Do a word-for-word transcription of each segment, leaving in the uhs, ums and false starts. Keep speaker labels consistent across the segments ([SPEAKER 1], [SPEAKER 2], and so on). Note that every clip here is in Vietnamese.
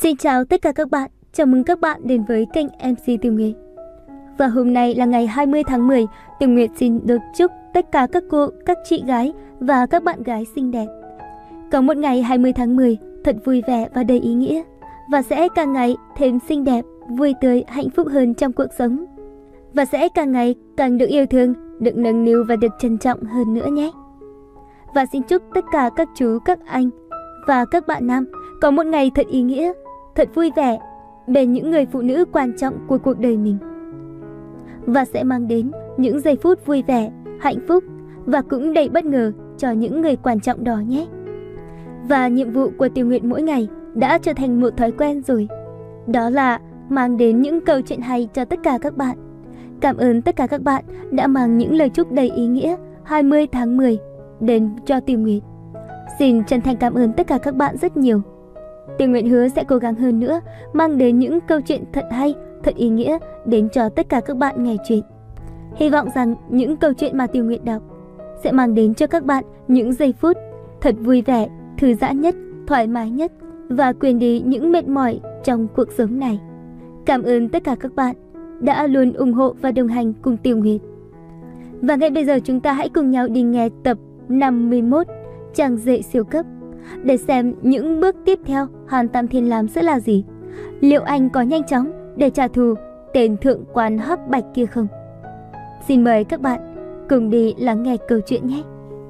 [SPEAKER 1] Xin chào tất cả các bạn, chào mừng các bạn đến với kênh em xê Tiểu Nguyệt. Và hôm nay là ngày hai mươi tháng mười, Tiểu Nguyệt xin được chúc tất cả các cô, các chị gái và các bạn gái xinh đẹp có một ngày hai mươi tháng mười thật vui vẻ và đầy ý nghĩa, và sẽ càng ngày thêm xinh đẹp, vui tươi, hạnh phúc hơn trong cuộc sống, và sẽ càng ngày càng được yêu thương, được nâng niu và được trân trọng hơn nữa nhé. Và xin chúc tất cả các chú, các anh và các bạn nam có một ngày thật ý nghĩa, thật vui vẻ bên những người phụ nữ quan trọng của cuộc đời mình, và sẽ mang đến những giây phút vui vẻ, hạnh phúc và cũng đầy bất ngờ cho những người quan trọng đó nhé. Và nhiệm vụ của Tiểu Nguyệt mỗi ngày đã trở thành một thói quen rồi, đó là mang đến những câu chuyện hay cho tất cả các bạn. Cảm ơn tất cả các bạn đã mang những lời chúc đầy ý nghĩa hai mươi tháng mười đến cho Tiểu Nguyệt. Xin chân thành cảm ơn tất cả các bạn rất nhiều. Tiểu Nguyệt hứa sẽ cố gắng hơn nữa, mang đến những câu chuyện thật hay, thật ý nghĩa đến cho tất cả các bạn nghe chuyện. Hy vọng rằng những câu chuyện mà Tiểu Nguyệt đọc sẽ mang đến cho các bạn những giây phút thật vui vẻ, thư giãn nhất, thoải mái nhất và quên đi những mệt mỏi trong cuộc sống này. Cảm ơn tất cả các bạn đã luôn ủng hộ và đồng hành cùng Tiểu Nguyệt. Và ngay bây giờ chúng ta hãy cùng nhau đi nghe tập năm mươi mốt Chàng rể siêu cấp để xem những bước tiếp theo Hàn Tam Thiên làm sẽ là gì. Liệu anh có nhanh chóng để trả thù tên thượng quan hắc bạch kia không? Xin mời các bạn cùng đi lắng nghe câu chuyện nhé.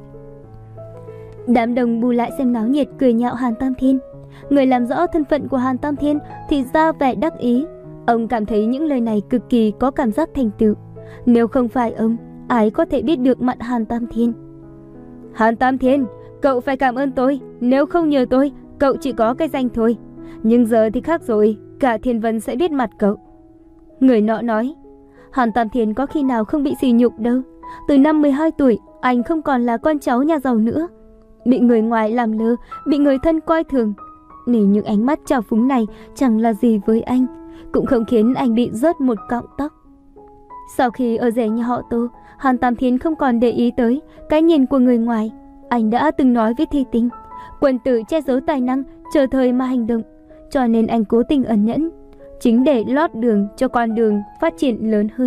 [SPEAKER 1] Đám đông bù lại xem náo nhiệt cười nhạo Hàn Tam Thiên. Người làm rõ thân phận của Hàn Tam Thiên thì ra vẻ đắc ý. Ông cảm thấy những lời này cực kỳ có cảm giác thành tựu. Nếu không phải ông, ai có thể biết được mặt Hàn Tam Thiên. Hàn Tam Thiên, cậu phải cảm ơn tôi, nếu không nhờ tôi, cậu chỉ có cái danh thôi. Nhưng giờ thì khác rồi, cả Thiên Vân sẽ biết mặt cậu. Người nọ nói, Hàn Tam Thiên có khi nào không bị sỉ nhục đâu. Từ năm mười hai tuổi, anh không còn là con cháu nhà giàu nữa. Bị người ngoài làm lơ, bị người thân coi thường. Nên những ánh mắt trào phúng này chẳng là gì với anh, cũng không khiến anh bị rớt một cọng tóc. Sau khi ở rể nhà họ Tô, Hàn Tam Thiên không còn để ý tới cái nhìn của người ngoài. Anh đã từng nói với Thi Tinh, quần tử che giấu tài năng, chờ thời mà hành động, cho nên anh cố tình ẩn nhẫn, chính để lót đường cho con đường phát triển lớn hơn.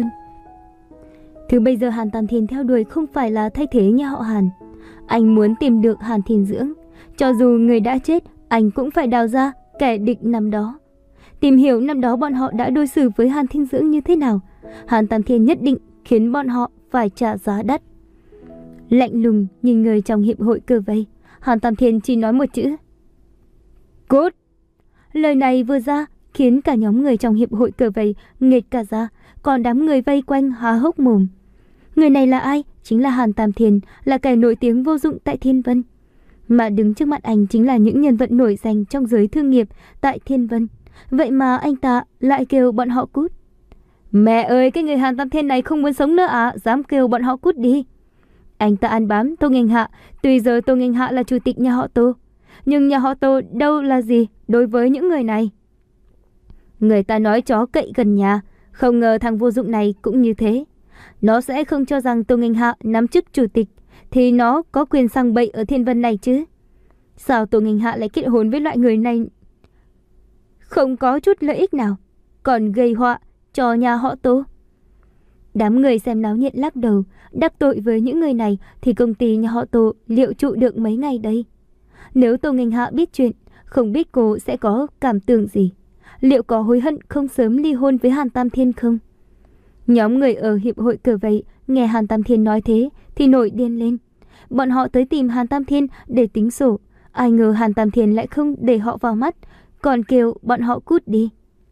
[SPEAKER 1] Thứ bây giờ Hàn Tam Thiên theo đuổi không phải là thay thế nhà họ Hàn. Anh muốn tìm được Hàn Thiên Dưỡng, cho dù người đã chết, anh cũng phải đào ra kẻ địch năm đó, tìm hiểu năm đó bọn họ đã đối xử với Hàn Thiên Dưỡng như thế nào. Hàn Tam Thiên nhất định khiến bọn họ phải trả giá đắt. Lạnh lùng nhìn người trong hiệp hội cờ vây, Hàn Tam Thiên chỉ nói một chữ: cút. Lời này vừa ra khiến cả nhóm người trong hiệp hội cờ vây nghệt cả ra, còn đám người vây quanh há hốc mồm. Người này là ai? Chính là Hàn Tam Thiên, là kẻ nổi tiếng vô dụng tại Thiên Vân. Mà đứng trước mặt anh chính là những nhân vật nổi danh trong giới thương nghiệp tại Thiên Vân. Vậy mà anh ta lại kêu bọn họ cút. Mẹ ơi, cái người Hàn Tam Thiên này không muốn sống nữa à? Dám kêu bọn họ cút đi. Anh ta ăn bám Tô Nghênh Hạ. Tuy giờ Tô Nghênh Hạ là chủ tịch nhà họ Tô, nhưng nhà họ Tô đâu là gì đối với những người này. Người ta nói chó cậy gần nhà, không ngờ thằng vô dụng này cũng như thế. Nó sẽ không cho rằng Tô Nghênh Hạ nắm chức chủ tịch thì nó có quyền sang bậy ở Thiên Vân này chứ. Sao Tô Nghênh Hạ lại kết hôn với loại người này? Không có chút lợi ích nào, còn gây họa cho nhà họ Tô. Đám người xem náo nhiệt lắc đầu, đắc tội với những người này thì công ty nhà họ Tô liệu trụ được mấy ngày đây? Nếu Tô Nghênh Hạ biết chuyện, không biết cô sẽ có cảm tưởng gì? Liệu có hối hận không sớm ly hôn với Hàn Tam Thiên không? Nhóm người ở hiệp hội cờ vây nghe Hàn Tam Thiên nói thế thì nổi điên lên. Bọn họ tới tìm Hàn Tam Thiên để tính sổ. Ai ngờ Hàn Tam Thiên lại không để họ vào mắt, còn kêu bọn họ cút đi.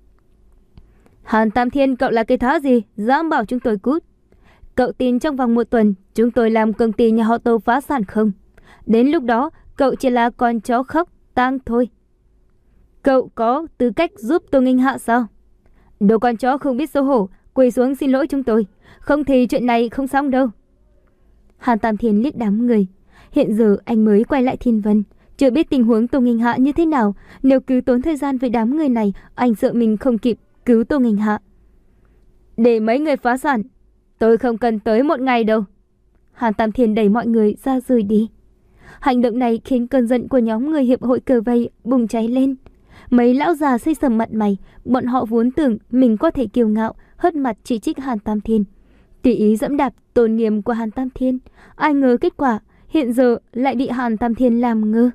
[SPEAKER 1] Hàn Tam Thiên, cậu là cái thá gì, dám bảo chúng tôi cút? Cậu tin trong vòng một tuần chúng tôi làm công ty nhà họ Tô phá sản không? Đến lúc đó cậu chỉ là con chó khóc tang thôi. Cậu có tư cách giúp Tô Nghênh Hạ sao? Đồ con chó không biết xấu hổ, quỳ xuống xin lỗi chúng tôi, không thì chuyện này không xong đâu. Hàn Tam Thiên liếc đám người. Hiện giờ anh mới quay lại Thiên Vân, chưa biết tình huống Tô Nghênh Hạ như thế nào. Nếu cứ tốn thời gian với đám người này, anh sợ mình không kịp cứu Tô Nghênh Hạ. Để mấy người phá sản, tôi không cần tới một ngày đâu. Hàn Tam Thiên đẩy mọi người ra rời đi. Hành động này khiến cơn giận của nhóm người hiệp hội cờ vây bùng cháy lên. Mấy lão già xây sầm mặt mày, bọn họ vốn tưởng mình có thể kiêu ngạo, hất mặt chỉ trích Hàn Tam Thiên, tùy ý dẫm đạp tôn nghiêm của Hàn Tam Thiên. Ai ngờ kết quả hiện giờ lại bị Hàn Tam Thiên làm ngơ.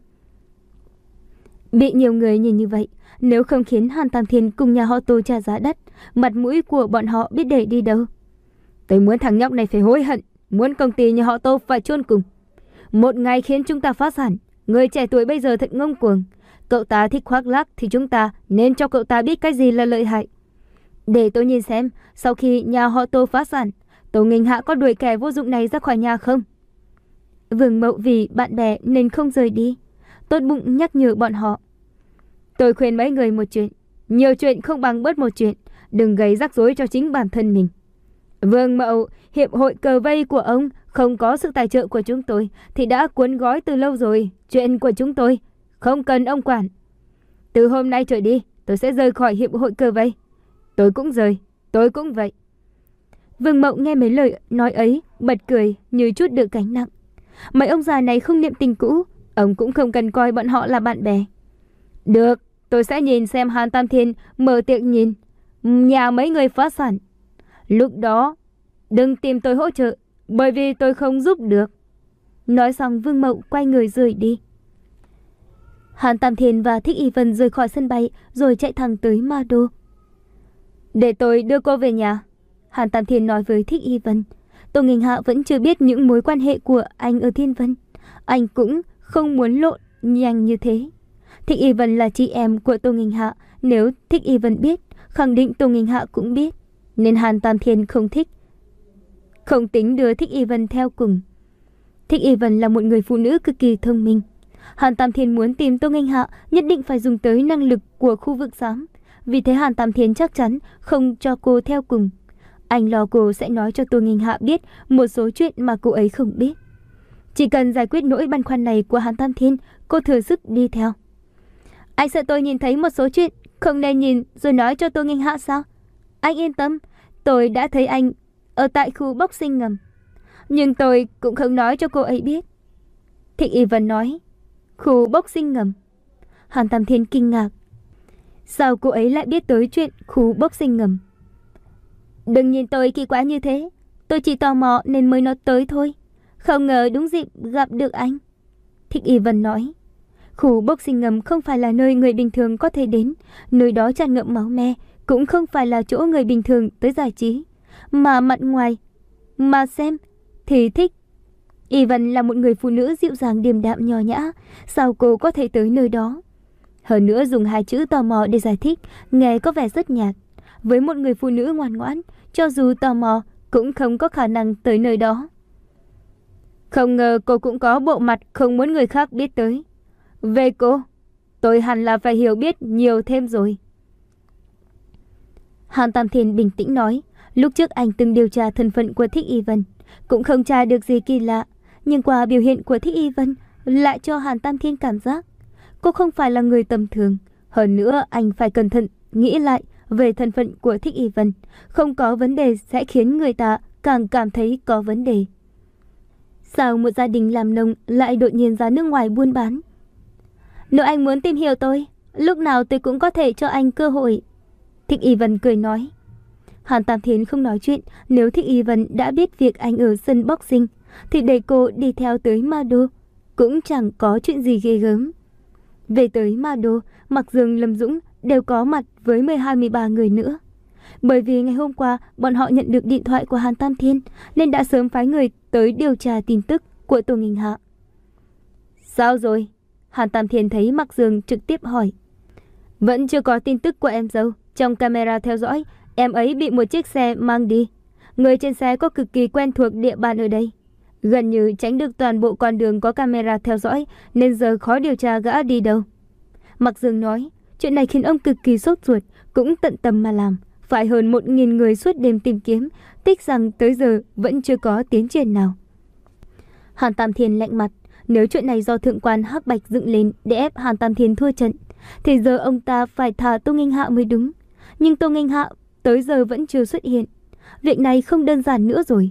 [SPEAKER 1] Bị nhiều người nhìn như vậy, nếu không khiến Hàn Tam Thiên cùng nhà họ Tô trả giá đắt, mặt mũi của bọn họ biết để đi đâu. Tôi muốn thằng nhóc này phải hối hận, muốn công ty nhà họ Tô phải chôn cùng. Một ngày khiến chúng ta phá sản. Người trẻ tuổi bây giờ thật ngông cuồng. Cậu ta thích khoác lác thì chúng ta nên cho cậu ta biết cái gì là lợi hại. Để tôi nhìn xem, sau khi nhà họ Tô phá sản, Tô Nghênh Hạ có đuổi kẻ vô dụng này ra khỏi nhà không? Vương Mậu vì bạn bè nên không rời đi, tốt bụng nhắc nhở bọn họ. Tôi khuyên mấy người một chuyện, nhiều chuyện không bằng bớt một chuyện, đừng gây rắc rối cho chính bản thân mình. Vương Mậu, hiệp hội cờ vây của ông không có sự tài trợ của chúng tôi thì đã cuốn gói từ lâu rồi. Chuyện của chúng tôi không cần ông quản. Từ hôm nay trở đi, tôi sẽ rời khỏi hiệp hội cờ vây. Tôi cũng rời, tôi cũng vậy. Vương Mậu nghe mấy lời nói ấy, bật cười như chút được gánh nặng. Mấy ông già này không niệm tình cũ, ông cũng không cần coi bọn họ là bạn bè. Được, tôi sẽ nhìn xem Hàn Tam Thiên mở tiệc nhìn nhà mấy người phá sản. Lúc đó đừng tìm tôi hỗ trợ, bởi vì tôi không giúp được. Nói xong Vương Mậu quay người rời đi. Hàn Tam Thiên và Thích Y Vân rời khỏi sân bay rồi chạy thẳng tới Ma Đô. Để tôi đưa cô về nhà, Hàn Tam Thiên nói với Thích Y Vân. Tô Nghênh Hạ vẫn chưa biết những mối quan hệ của anh ở Thiên Vân. Anh cũng không muốn lộ nhanh như thế. Thích Y Vân là chị em của Tô Nghênh Hạ. Nếu Thích Y Vân biết, khẳng định Tô Nghênh Hạ cũng biết. Nên Hàn Tam Thiên không thích, không tính đưa Thích Y Vân theo cùng. Thích Y Vân là một người phụ nữ cực kỳ thông minh. Hàn Tam Thiên muốn tìm Tô Nghênh Hạ nhất định phải dùng tới năng lực của khu vực xám. Vì thế Hàn Tam Thiên chắc chắn không cho cô theo cùng. Anh lo cô sẽ nói cho Tô Nghênh Hạ biết một số chuyện mà cô ấy không biết. Chỉ cần giải quyết nỗi băn khoăn này của Hàn Tam Thiên, cô thừa sức đi theo. Anh sợ tôi nhìn thấy một số chuyện không nên nhìn rồi nói cho Tô Nghênh Hạ sao? Anh yên tâm, tôi đã thấy anh ở tại khu boxing ngầm. Nhưng tôi cũng không nói cho cô ấy biết. Thích Y Vân nói. Khu boxing ngầm? Hàn Tam Thiên kinh ngạc. Sao cô ấy lại biết tới chuyện khu boxing ngầm? Đừng nhìn tôi kỳ quái như thế. Tôi chỉ tò mò nên mới nói tới thôi. Không ngờ đúng dịp gặp được anh. Thích Y Vân nói. Khu boxing ngầm không phải là nơi người bình thường có thể đến. Nơi đó tràn ngập máu me. Cũng không phải là chỗ người bình thường tới giải trí. Mà mặt ngoài mà xem thì Thích Y Vân là một người phụ nữ dịu dàng điềm đạm nho nhã. Sao cô có thể tới nơi đó? Hơn nữa dùng hai chữ tò mò để giải thích nghe có vẻ rất nhạt. Với một người phụ nữ ngoan ngoãn, cho dù tò mò cũng không có khả năng tới nơi đó. Không ngờ cô cũng có bộ mặt không muốn người khác biết tới. Về cô, tôi hẳn là phải hiểu biết nhiều thêm rồi. Hàn Tam Thiên bình tĩnh nói. Lúc trước anh từng điều tra thân phận của Thích Y Vân, cũng không tra được gì kỳ lạ. Nhưng qua biểu hiện của Thích Y Vân lại cho Hàn Tam Thiên cảm giác cô không phải là người tầm thường. Hơn nữa anh phải cẩn thận nghĩ lại về thân phận của Thích Y Vân. Không có vấn đề sẽ khiến người ta càng cảm thấy có vấn đề. Sao một gia đình làm nông lại đột nhiên ra nước ngoài buôn bán? Nếu anh muốn tìm hiểu tôi, lúc nào tôi cũng có thể cho anh cơ hội. Thích Y Vân cười nói. Hàn Tam Thiên không nói chuyện. Nếu Thích Y Vân đã biết việc anh ở sân boxing thì để cô đi theo tới Ma Đô cũng chẳng có chuyện gì ghê gớm. Về tới Ma Đô, Mạc Dương, Lâm Dũng đều có mặt với mười hai mười ba người nữa. Bởi vì ngày hôm qua bọn họ nhận được điện thoại của Hàn Tam Thiên nên đã sớm phái người tới điều tra tin tức của Tô Nghênh Hạ. Sao rồi? Hàn Tam Thiên thấy Mạc Dương trực tiếp hỏi. Vẫn chưa có tin tức của em dâu. Trong camera theo dõi, em ấy bị một chiếc xe mang đi. Người trên xe có cực kỳ quen thuộc địa bàn ở đây. Gần như tránh được toàn bộ con đường có camera theo dõi nên giờ khó điều tra gã đi đâu. Mạc Dương nói. Chuyện này khiến ông cực kỳ sốt ruột, cũng tận tâm mà làm. Phải hơn một nghìn người suốt đêm tìm kiếm, tiếc rằng tới giờ vẫn chưa có tiến triển nào. Hàn Tam Thiên lạnh mặt. Nếu chuyện này do thượng quan Hắc Bạch dựng lên để ép Hàn Tam Thiên thua trận thì giờ ông ta phải thả Tô Nghênh Hạ mới đúng. Nhưng Tô Nghênh Hạ tới giờ vẫn chưa xuất hiện. Việc này không đơn giản nữa rồi.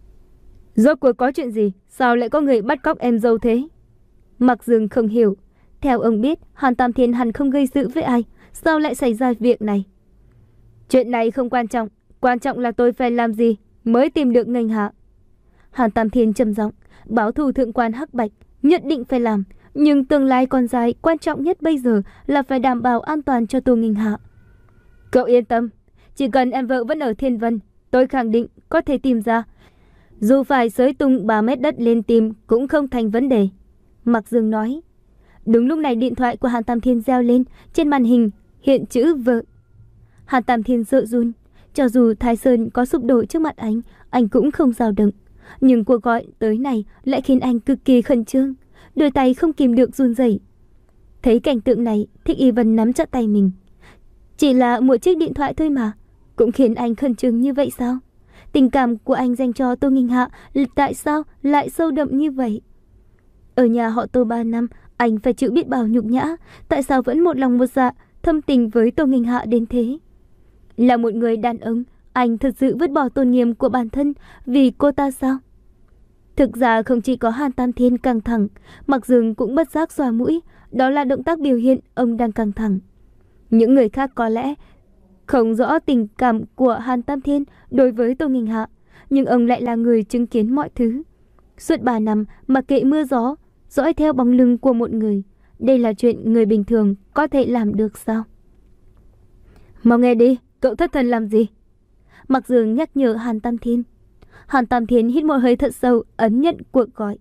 [SPEAKER 1] Rốt cuộc có chuyện gì? Sao lại có người bắt cóc em dâu thế? Mạc Dương không hiểu. Theo ông biết, Hàn Tam Thiên hẳn không gây sự với ai, sao lại xảy ra việc này? Chuyện này không quan trọng, quan trọng là tôi phải làm gì mới tìm được Nghênh Hạ. Hàn Tam Thiên trầm giọng, báo thù thượng quan Hắc Bạch, nhất định phải làm, nhưng tương lai còn dài, quan trọng nhất bây giờ là phải đảm bảo an toàn cho Tô Nghênh Hạ. Cậu yên tâm, chỉ cần em vợ vẫn ở Thiên Vân, tôi khẳng định có thể tìm ra. Dù phải xới tung ba mét đất lên tìm cũng không thành vấn đề. Mạc Dương nói. Đúng lúc này điện thoại của Hàn Tam Thiên reo lên, trên màn hình hiện chữ vợ. Hàn Tam Thiên sợ run, cho dù Thái Sơn có sụp đổ trước mặt anh, anh cũng không dao động. Nhưng cuộc gọi tới này lại khiến anh cực kỳ khẩn trương, đôi tay không kìm được run rẩy. Thấy cảnh tượng này, Thích Y Vân nắm chặt tay mình. Chỉ là một chiếc điện thoại thôi mà, cũng khiến anh khẩn trương như vậy sao? Tình cảm của anh dành cho Tô Nghênh Hạ tại sao lại sâu đậm như vậy? Ở nhà họ Tô ba năm, anh phải chịu biết bao nhục nhã, tại sao vẫn một lòng một dạ thâm tình với Tô Nghênh Hạ đến thế? Là một người đàn ông, anh thật sự vứt bỏ tôn nghiêm của bản thân vì cô ta sao? Thực ra không chỉ có Hàn Tam Thiên căng thẳng, Mạc Dương cũng bất giác xòa mũi, đó là động tác biểu hiện ông đang căng thẳng. Những người khác có lẽ không rõ tình cảm của Hàn Tam Thiên đối với Tô Nghênh Hạ, nhưng ông lại là người chứng kiến mọi thứ. Suốt ba năm mặc kệ mưa gió, dõi theo bóng lưng của một người, đây là chuyện người bình thường có thể làm được sao? Mau nghe đi, cậu thất thần làm gì? Mạc Dương nhắc nhở Hàn Tam Thiên. Hàn Tam Thiên hít một hơi thật sâu, ấn nhận cuộc gọi.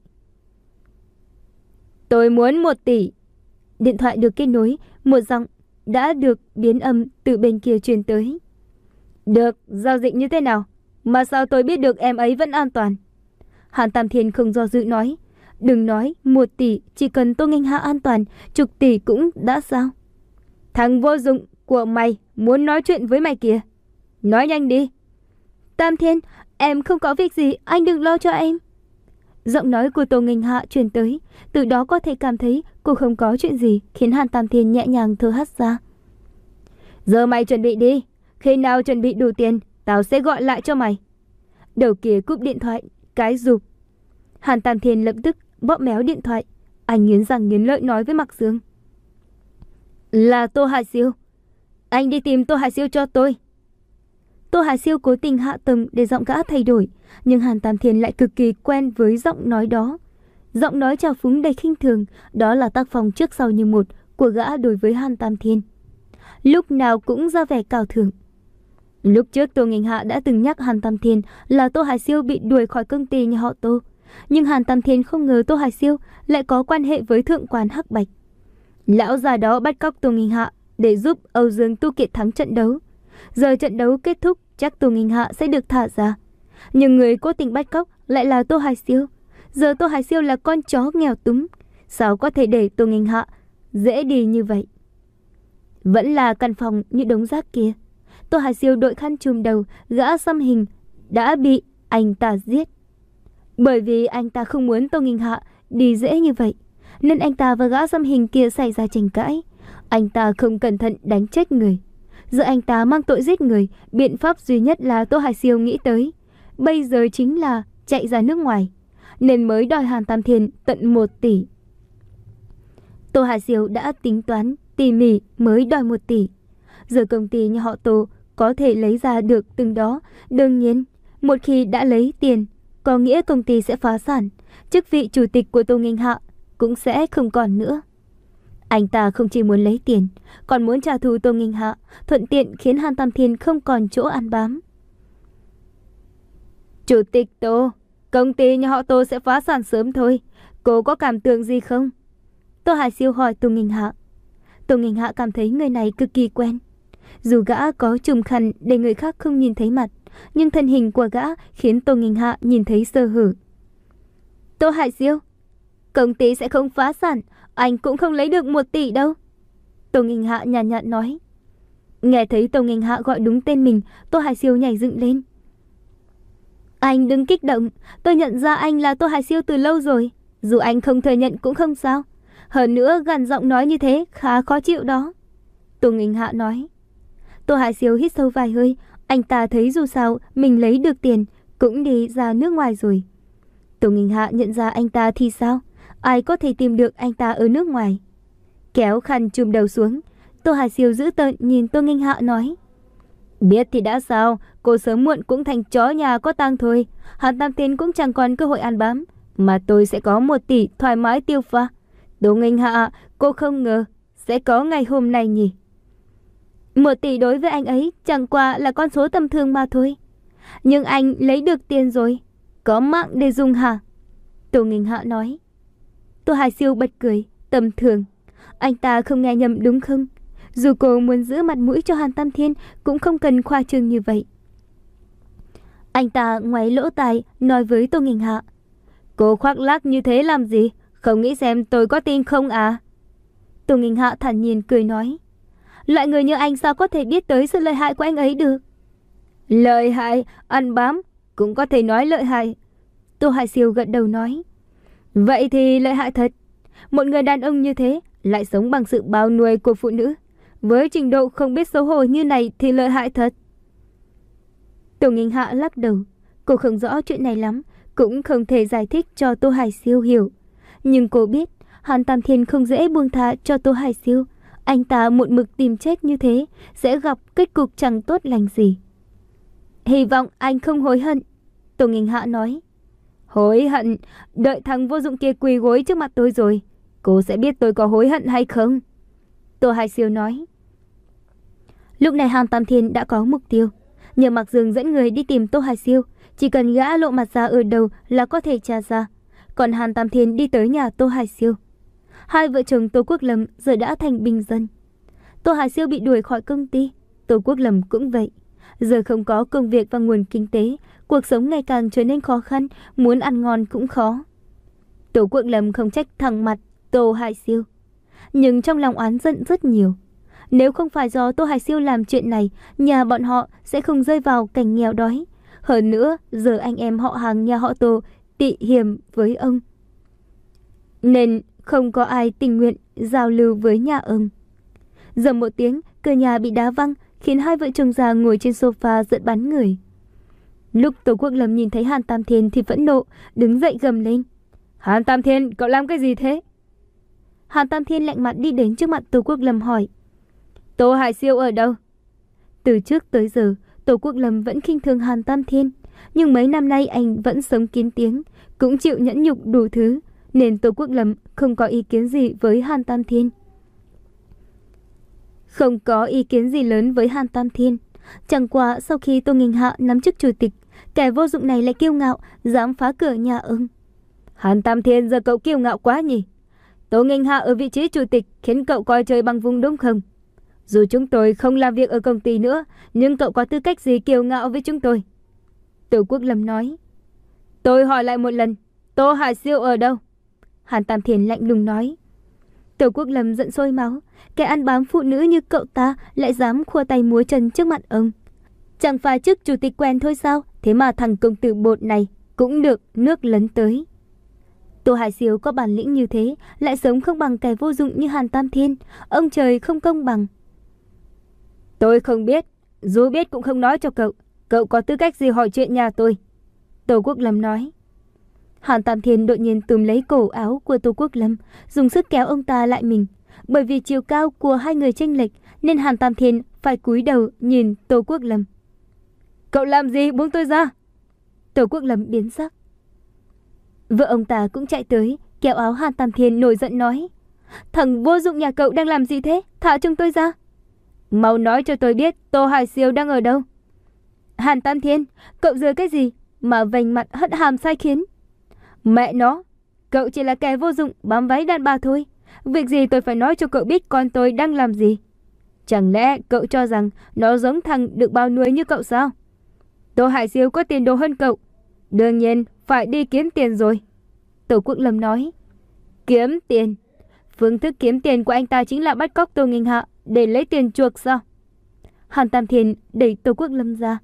[SPEAKER 1] Tôi muốn một tỷ. Điện thoại được kết nối, một giọng đã được biến âm từ bên kia truyền tới. Được, giao dịch như thế nào? Mà sao tôi biết được em ấy vẫn an toàn? Hàn Tam Thiên không do dự nói. Đừng nói một tỷ, chỉ cần Tô Nghênh Hạ an toàn, chục tỷ cũng đã sao? Thằng vô dụng của mày muốn nói chuyện với mày kìa. Nói nhanh đi. Tam Thiên, em không có việc gì, anh đừng lo cho em. Giọng nói của Tô Nghênh Hạ truyền tới, từ đó có thể cảm thấy cô không có chuyện gì, khiến Hàn Tam Thiên nhẹ nhàng thở hắt ra. Giờ mày chuẩn bị đi, khi nào chuẩn bị đủ tiền, tao sẽ gọi lại cho mày. Đầu kia cúp điện thoại, cái rụp. Hàn Tam Thiên lập tức bóp méo điện thoại, anh nghiến răng nghiến lợi nói với Mạc Dương. Là Tô Hải Siêu, anh đi tìm Tô Hải Siêu cho tôi. Tô Hải Siêu cố tình hạ tầng để giọng gã thay đổi, nhưng Hàn Tam Thiên lại cực kỳ quen với giọng nói đó. Giọng nói trào phúng đầy khinh thường, đó là tác phong trước sau như một của gã đối với Hàn Tam Thiên. Lúc nào cũng ra vẻ cào thưởng. Lúc trước Tô Nghênh Hạ đã từng nhắc Hàn Tam Thiên là Tô Hải Siêu bị đuổi khỏi công ty nhà họ Tô, nhưng Hàn Tam Thiên không ngờ Tô Hải Siêu lại có quan hệ với thượng quan Hắc Bạch. Lão già đó bắt cóc Tô Nghênh Hạ để giúp Âu Dương Tu Kiệt thắng trận đấu. Giờ trận đấu kết thúc, chắc Tô Nghênh Hạ sẽ được thả ra. Nhưng người cố tình bắt cóc lại là Tô Hải Siêu. Giờ Tô Hải Siêu là con chó nghèo túng, sao có thể để Tô Nghênh Hạ dễ đi như vậy? Vẫn là căn phòng như đống rác kia. Tô Hải Siêu đội khăn trùm đầu, gã xăm hình đã bị anh ta giết. Bởi vì anh ta không muốn Tô Nghênh Hạ đi dễ như vậy, nên anh ta và gã xăm hình kia xảy ra tranh cãi. Anh ta không cẩn thận đánh chết người. Giờ anh ta mang tội giết người, biện pháp duy nhất là Tô Hải Siêu nghĩ tới bây giờ chính là chạy ra nước ngoài, nên mới đòi Hàn Tam Thiên tận một tỷ. Tô Hải Siêu đã tính toán tỉ mỉ mới đòi một tỷ. Giờ công ty nhà họ Tô có thể lấy ra được từng đó. Đương nhiên, một khi đã lấy tiền, có nghĩa công ty sẽ phá sản. Chức vị chủ tịch của Tô Nghênh Hạ cũng sẽ không còn nữa. Anh ta không chỉ muốn lấy tiền, còn muốn trả thù Tô Nghênh Hạ, thuận tiện khiến Hàn Tam Thiên không còn chỗ ăn bám. Chủ tịch Tô, công ty nhà họ Tô sẽ phá sản sớm thôi. Cô có cảm tưởng gì không? Tô Hải Siêu hỏi Tô Nghênh Hạ. Tô Nghênh Hạ cảm thấy người này cực kỳ quen. Dù gã có trùm khăn để người khác không nhìn thấy mặt, nhưng thân hình của gã khiến Tô Nghênh Hạ nhìn thấy sơ hở. Tô Hải Siêu, công ty sẽ không phá sản, anh cũng không lấy được một tỷ đâu. Tô Nghênh Hạ nhàn nhạt nói. Nghe thấy Tô Nghênh Hạ gọi đúng tên mình, Tô Hải Siêu nhảy dựng lên. Anh đừng kích động, tôi nhận ra anh là Tô Hải Siêu từ lâu rồi. Dù anh không thừa nhận cũng không sao. Hơn nữa gằn giọng nói như thế khá khó chịu đó. Tô Nghênh Hạ nói. Tô Hải Siêu hít sâu vài hơi. Anh ta thấy dù sao mình lấy được tiền cũng đi ra nước ngoài rồi. Tô Nghênh Hạ nhận ra anh ta thì sao? Ai có thể tìm được anh ta ở nước ngoài? kéo khăn chùm đầu xuống. Tô Hải Siêu dữ tợn nhìn Tô Nghênh Hạ nói: biết thì đã sao, cô sớm muộn cũng thành chó nhà có tang thôi. Hàn Tam Thiên cũng chẳng còn cơ hội ăn bám, mà tôi sẽ có một tỷ thoải mái tiêu pha. Tô Nghênh Hạ, cô không ngờ sẽ có ngày hôm nay nhỉ? Một tỷ đối với anh ấy chẳng qua là con số tầm thường mà thôi. Nhưng anh lấy được tiền rồi, có mạng để dùng hả? Tô Nghênh Hạ nói. Tô Hải Siêu bật cười. Tầm thường? Anh ta không nghe nhầm đúng không? Dù cô muốn giữ mặt mũi cho Hàn Tam Thiên cũng không cần khoa trương như vậy. Anh ta ngoáy lỗ tai nói với Tô Nghênh Hạ: cô khoác lác như thế làm gì? Không nghĩ xem tôi có tin không à? Tô Nghênh Hạ thản nhiên cười nói: loại người như anh sao có thể biết tới sự lợi hại của anh ấy được? Lợi hại? Ăn bám cũng có thể nói lợi hại. Tô Hải Siêu gật đầu nói: vậy thì lợi hại thật. Một người đàn ông như thế lại sống bằng sự bao nuôi của phụ nữ, với trình độ không biết xấu hổ như này thì lợi hại thật. Tô Nghênh Hạ lắc đầu. Cô không rõ chuyện này lắm, cũng không thể giải thích cho Tô Hải Siêu hiểu. Nhưng cô biết Hàn Tam Thiên không dễ buông tha cho Tô Hải Siêu. Anh ta một mực tìm chết như thế sẽ gặp kết cục chẳng tốt lành gì. Hy vọng anh không hối hận. Tô Nghênh Hạ nói. Hối hận? Đợi thằng vô dụng kia quỳ gối trước mặt tôi rồi, cô sẽ biết tôi có hối hận hay không. Tô Hải Siêu nói. Lúc này Hàn Tam Thiên đã có mục tiêu. Nhờ Mạc Dương dẫn người đi tìm Tô Hải Siêu, chỉ cần gã lộ mặt ra ở đầu là có thể tra ra. Còn Hàn Tam Thiên đi tới nhà Tô Hải Siêu. Hai vợ chồng Tô Quốc Lâm giờ đã thành bình dân. Tô Hải Siêu bị đuổi khỏi công ty, Tô Quốc Lâm cũng vậy. Giờ không có công việc và nguồn kinh tế, cuộc sống ngày càng trở nên khó khăn, muốn ăn ngon cũng khó. Tô Quốc Lâm không trách thẳng mặt Tô Hải Siêu, nhưng trong lòng oán giận rất nhiều. Nếu không phải do Tô Hải Siêu làm chuyện này, nhà bọn họ sẽ không rơi vào cảnh nghèo đói. Hơn nữa, giờ anh em họ hàng nhà họ Tô tị hiềm với ông, nên không có ai tình nguyện giao lưu với nhà ông. Giờ một tiếng, cửa nhà bị đá văng, khiến hai vợ chồng già ngồi trên sofa giận bắn người. Lúc Tô Quốc Lâm nhìn thấy Hàn Tam Thiên thì phẫn nộ, đứng dậy gầm lên. Hàn Tam Thiên, cậu làm cái gì thế? Hàn Tam Thiên lạnh mặt đi đến trước mặt Tô Quốc Lâm hỏi. Tô Hải Siêu ở đâu? Từ trước tới giờ, Tô Quốc Lâm vẫn khinh thường Hàn Tam Thiên, nhưng mấy năm nay anh vẫn sống kín tiếng, cũng chịu nhẫn nhục đủ thứ, nên Tô Quốc Lâm không có ý kiến gì với Hàn Tam Thiên. Không có ý kiến gì lớn với Hàn Tam Thiên. Chẳng qua sau khi Tô Nghênh Hạ nắm chức chủ tịch, kẻ vô dụng này lại kiêu ngạo, dám phá cửa nhà ông. Hàn Tam Thiên, giờ cậu kiêu ngạo quá nhỉ? Tô Nghênh Hạ ở vị trí chủ tịch khiến cậu coi trời bằng vùng đúng không? Dù chúng tôi không làm việc ở công ty nữa, nhưng cậu có tư cách gì kiêu ngạo với chúng tôi? Tô Quốc Lâm nói. Tôi hỏi lại một lần, Tô Hải Siêu ở đâu? Hàn Tam Thiên lạnh lùng nói. Tô Quốc Lâm giận sôi máu. Kẻ ăn bám phụ nữ như cậu ta lại dám khua tay múa chân trước mặt ông. Chẳng phải chức chủ tịch quen thôi sao? Thế mà thằng công tử bột này cũng được nước lấn tới. Tô Hải Siêu có bản lĩnh như thế, lại sống không bằng kẻ vô dụng như Hàn Tam Thiên. Ông trời không công bằng. Tôi không biết, dù biết cũng không nói cho cậu. Cậu có tư cách gì hỏi chuyện nhà tôi? Tô Quốc Lâm nói. Hàn Tam Thiên đột nhiên túm lấy cổ áo của Tô Quốc Lâm, dùng sức kéo ông ta lại mình. Bởi vì chiều cao của hai người chênh lệch, nên Hàn Tam Thiên phải cúi đầu nhìn Tô Quốc Lâm. Cậu làm gì, buông tôi ra! Tô Quốc Lâm biến sắc. Vợ ông ta cũng chạy tới, kéo áo Hàn Tam Thiên nổi giận nói. Thằng vô dụng nhà cậu đang làm gì thế? Thả chúng tôi ra! Mau nói cho tôi biết Tô Hải Siêu đang ở đâu. Hàn Tam Thiên, cậu giờ cái gì mà vành mặt hất hàm sai khiến? Mẹ nó, cậu chỉ là kẻ vô dụng bám váy đàn bà thôi. Việc gì tôi phải nói cho cậu biết con tôi đang làm gì? Chẳng lẽ cậu cho rằng nó giống thằng được bao nuôi như cậu sao? Tô Hải Siêu có tiền đồ hơn cậu, đương nhiên phải đi kiếm tiền rồi. Tô Quốc Lâm nói. Kiếm tiền? Phương thức kiếm tiền của anh ta chính là bắt cóc Tô Nghênh Hạ để lấy tiền chuộc sao? Hàn Tam Thiên đẩy Tô Quốc Lâm ra.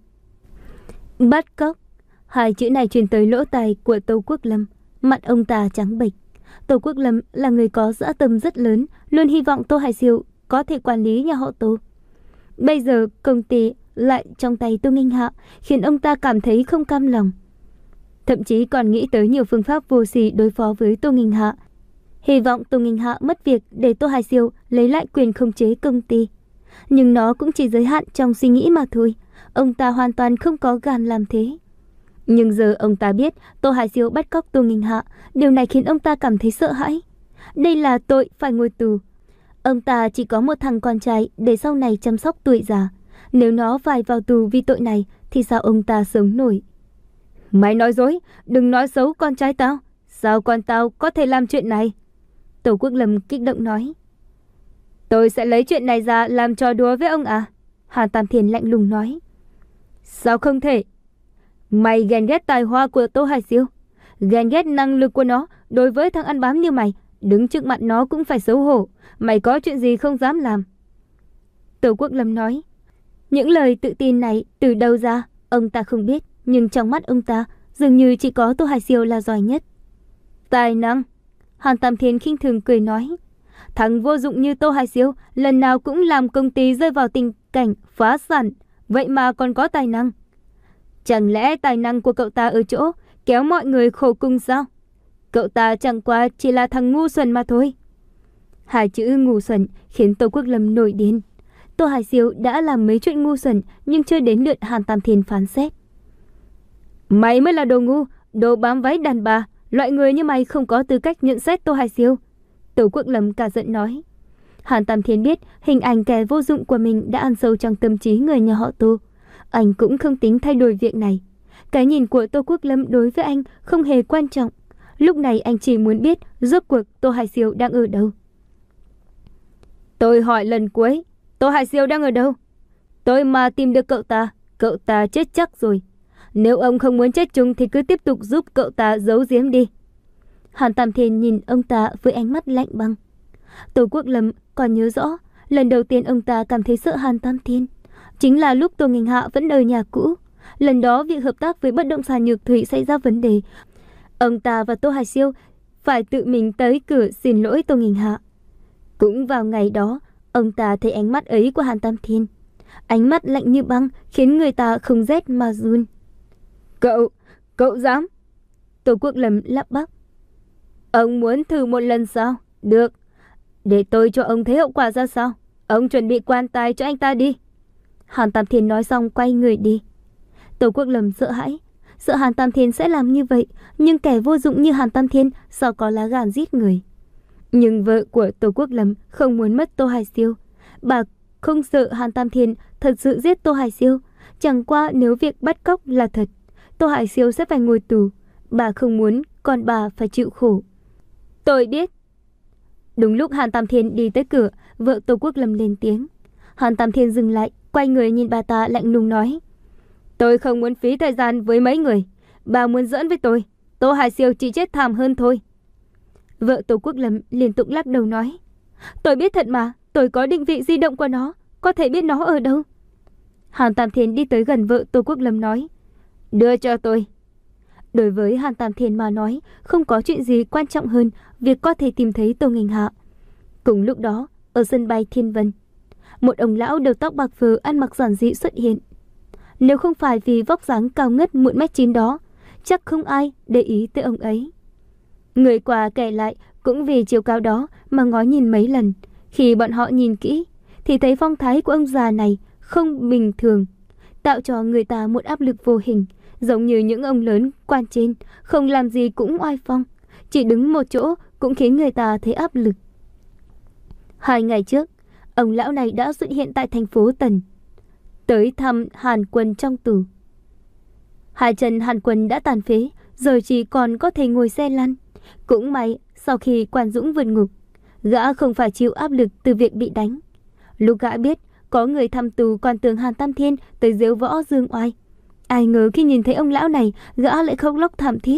[SPEAKER 1] Bắt cóc? Hai chữ này truyền tới lỗ tai của Tô Quốc Lâm. Mặt ông ta trắng bệch. Tô Quốc Lâm là người có dã tâm rất lớn, luôn hy vọng Tô Hải Siêu có thể quản lý nhà họ Tô. Bây giờ công ty lại trong tay Tô Nghênh Hạ, khiến ông ta cảm thấy không cam lòng. Thậm chí còn nghĩ tới nhiều phương pháp vô sỉ đối phó với Tô Nghênh Hạ. hy vọng Tô Nghinh Hạ mất việc để Tô Hải Siêu lấy lại quyền khống chế công ty. Nhưng nó cũng chỉ giới hạn trong suy nghĩ mà thôi. Ông ta hoàn toàn không có gan làm thế. Nhưng giờ ông ta biết Tô Hải Siêu bắt cóc Tô Nghinh Hạ, điều này khiến ông ta cảm thấy sợ hãi. Đây là tội phải ngồi tù. Ông ta chỉ có một thằng con trai để sau này chăm sóc tuổi già. Nếu nó phải vào tù vì tội này thì sao ông ta sống nổi? Mày nói dối, đừng nói xấu con trai tao. Sao con tao có thể làm chuyện này? Tô Quốc Lâm kích động nói. Tôi sẽ lấy chuyện này ra làm trò đùa với ông à? Hàn Tam Thiên lạnh lùng nói. Sao không thể? Mày ghen ghét tài hoa của Tô Hải Siêu, ghen ghét năng lực của nó. Đối với thằng ăn bám như mày, đứng trước mặt nó cũng phải xấu hổ. Mày có chuyện gì không dám làm? Tô Quốc Lâm nói. Những lời tự tin này từ đâu ra ông ta không biết, nhưng trong mắt ông ta dường như chỉ có Tô Hải Siêu là giỏi nhất. Tài năng? Hàn Tam Thiên khinh thường cười nói. Thằng vô dụng như Tô Hải Siêu lần nào cũng làm công ty rơi vào tình cảnh phá sản, vậy mà còn có tài năng. Chẳng lẽ tài năng của cậu ta ở chỗ kéo mọi người khổ cùng sao? Cậu ta chẳng qua chỉ là thằng ngu xuẩn mà thôi. Hai chữ ngu xuẩn khiến Tô Quốc Lâm nổi điên. Tô Hải Siêu đã làm mấy chuyện ngu xuẩn, nhưng chưa đến lượt Hàn Tam Thiên phán xét. Mày mới là đồ ngu, đồ bám váy đàn bà. Loại người như mày không có tư cách nhận xét Tô Hải Siêu. Tô Quốc Lâm cả giận nói. Hàn Tam Thiên biết hình ảnh kẻ vô dụng của mình đã ăn sâu trong tâm trí người nhà họ Tô. Anh cũng không tính thay đổi việc này. Cái nhìn của Tô Quốc Lâm đối với anh không hề quan trọng. Lúc này anh chỉ muốn biết rốt cuộc Tô Hải Siêu đang ở đâu. Tôi hỏi lần cuối, Tô Hải Siêu đang ở đâu? Tôi mà tìm được cậu ta, cậu ta chết chắc rồi. Nếu ông không muốn chết chung thì cứ tiếp tục giúp cậu ta giấu giếm đi. Hàn Tam Thiên nhìn ông ta với ánh mắt lạnh băng. Tô Quốc Lâm còn nhớ rõ, lần đầu tiên ông ta cảm thấy sợ Hàn Tam Thiên chính là lúc Tô Nghinh Hạ vẫn ở nhà cũ. Lần đó việc hợp tác với bất động sản Nhược Thủy xảy ra vấn đề. Ông ta và Tô Hải Siêu phải tự mình tới cửa xin lỗi Tô Nghinh Hạ. Cũng vào ngày đó, ông ta thấy ánh mắt ấy của Hàn Tam Thiên. Ánh mắt lạnh như băng khiến người ta không rét mà run. Cậu, cậu dám? Tô Quốc Lâm lắp bắp. Ông muốn thử một lần sao? Được. Để tôi cho ông thấy hậu quả ra sao. Ông chuẩn bị quan tài cho anh ta đi. Hàn Tam Thiên nói xong quay người đi. Tô Quốc Lâm sợ hãi. Sợ Hàn Tam Thiên sẽ làm như vậy. Nhưng kẻ vô dụng như Hàn Tam Thiên sao có lá gan giết người. Nhưng vợ của Tô Quốc Lâm không muốn mất Tô Hải Siêu. Bà không sợ Hàn Tam Thiên thật sự giết Tô Hải Siêu. Chẳng qua nếu việc bắt cóc là thật, Tô Hải Siêu sẽ phải ngồi tù. Bà không muốn con bà phải chịu khổ. Tôi biết. Đúng lúc Hàn Tam Thiên đi tới cửa, vợ Tô Quốc Lâm lên tiếng. Hàn Tam Thiên dừng lại, quay người nhìn bà ta lạnh lùng nói. Tôi không muốn phí thời gian với mấy người. Bà muốn giỡn với tôi, Tô Hải Siêu chỉ chết thảm hơn thôi. Vợ Tô Quốc Lâm liên tục lắc đầu nói. Tôi biết thật mà, tôi có định vị di động của nó, có thể biết nó ở đâu. Hàn Tam Thiên đi tới gần vợ Tô Quốc Lâm nói. Đưa cho tôi. Đối với Hàn Tam Thiên mà nói, không có chuyện gì quan trọng hơn việc có thể tìm thấy Tô Nghinh Hạ. Cùng lúc đó, ở sân bay Thiên Vân, một ông lão đầu tóc bạc phơ ăn mặc giản dị xuất hiện. Nếu không phải vì vóc dáng cao ngất một mét chín đó, chắc không ai để ý tới ông ấy. Người qua kể lại cũng vì chiều cao đó mà ngó nhìn mấy lần. Khi bọn họ nhìn kỹ thì thấy phong thái của ông già này không bình thường, tạo cho người ta một áp lực vô hình, giống như những ông lớn quan trên, không làm gì cũng oai phong, chỉ đứng một chỗ cũng khiến người ta thấy áp lực. Hai ngày trước, ông lão này đã xuất hiện tại thành phố Tần, tới thăm Hàn Quân trong tù. Hai chân Hàn Quân đã tàn phế, giờ chỉ còn có thể ngồi xe lăn. Cũng may, sau khi Quan Dũng vượt ngục, gã không phải chịu áp lực từ việc bị đánh. Lúc gã biết có người thăm tù còn tưởng Hàn Tam Thiên tới giễu võ dương oai, ai ngờ khi nhìn thấy ông lão này, gã lại khóc lóc thảm thiết.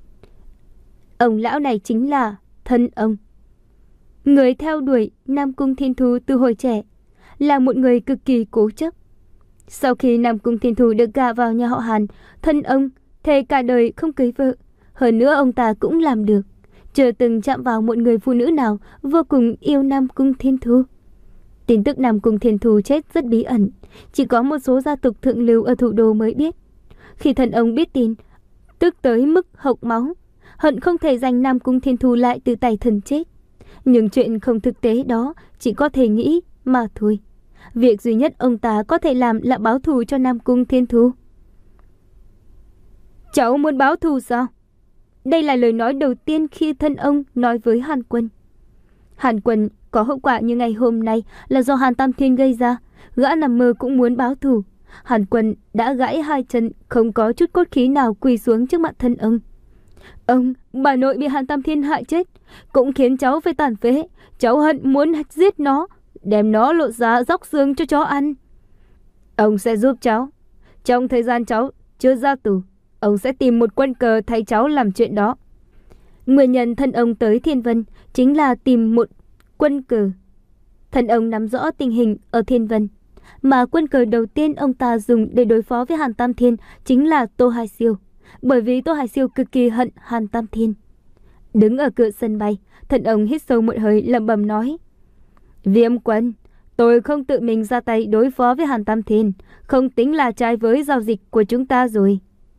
[SPEAKER 1] Ông lão này chính là thân ông, người theo đuổi Nam Cung Thiên Thu từ hồi trẻ, là một người cực kỳ cố chấp. Sau khi Nam Cung Thiên Thu được gả vào nhà họ Hàn, thân ông thề cả đời không cưới vợ. Hơn nữa ông ta cũng làm được, chưa từng chạm vào một người phụ nữ nào, vô cùng yêu Nam Cung Thiên Thu. Tin tức Nam Cung Thiên Thu chết rất bí ẩn, chỉ có một số gia tộc thượng lưu ở thủ đô mới biết. Khi thân ông biết tin, tức tới mức hộc máu, hận không thể giành Nam Cung Thiên Thu lại từ tay thần chết. Nhưng chuyện không thực tế đó chỉ có thể nghĩ mà thôi. Việc duy nhất ông ta có thể làm là báo thù cho Nam Cung Thiên Thu. Cháu muốn báo thù sao? Đây là lời nói đầu tiên khi thân ông nói với Hàn Quân. Hàn Quân có hậu quả như ngày hôm nay là do Hàn Tam Thiên gây ra. Gã nằm mơ cũng muốn báo thù. Hàn Quân đã gãy hai chân, không có chút cốt khí nào quỳ xuống trước mặt thân ông. Ông, bà nội bị Hàn Tam Thiên hại chết, cũng khiến cháu phải tàn phế. Cháu hận muốn giết nó, đem nó lột da róc xương cho chó ăn. Ông sẽ giúp cháu. Trong thời gian cháu chưa ra tù, ông sẽ tìm một quân cờ thay cháu làm chuyện đó. Nguyên nhân thân ông tới Thiên Vân chính là tìm một quân cờ. Thân ông nắm rõ tình hình ở Thiên Vân, mà quân cờ đầu tiên ông ta dùng để đối phó với Hàn Tam Thiên chính là Tô Hải Siêu, bởi vì Tô Hải Siêu cực kỳ hận Hàn Tam Thiên. Đứng ở cửa sân bay, thân ông hít sâu một hơi lẩm bẩm nói: Viêm Quân, tôi không tự mình ra tay đối phó với Hàn Tam Thiên, không tính là trái với giao dịch của chúng ta rồi.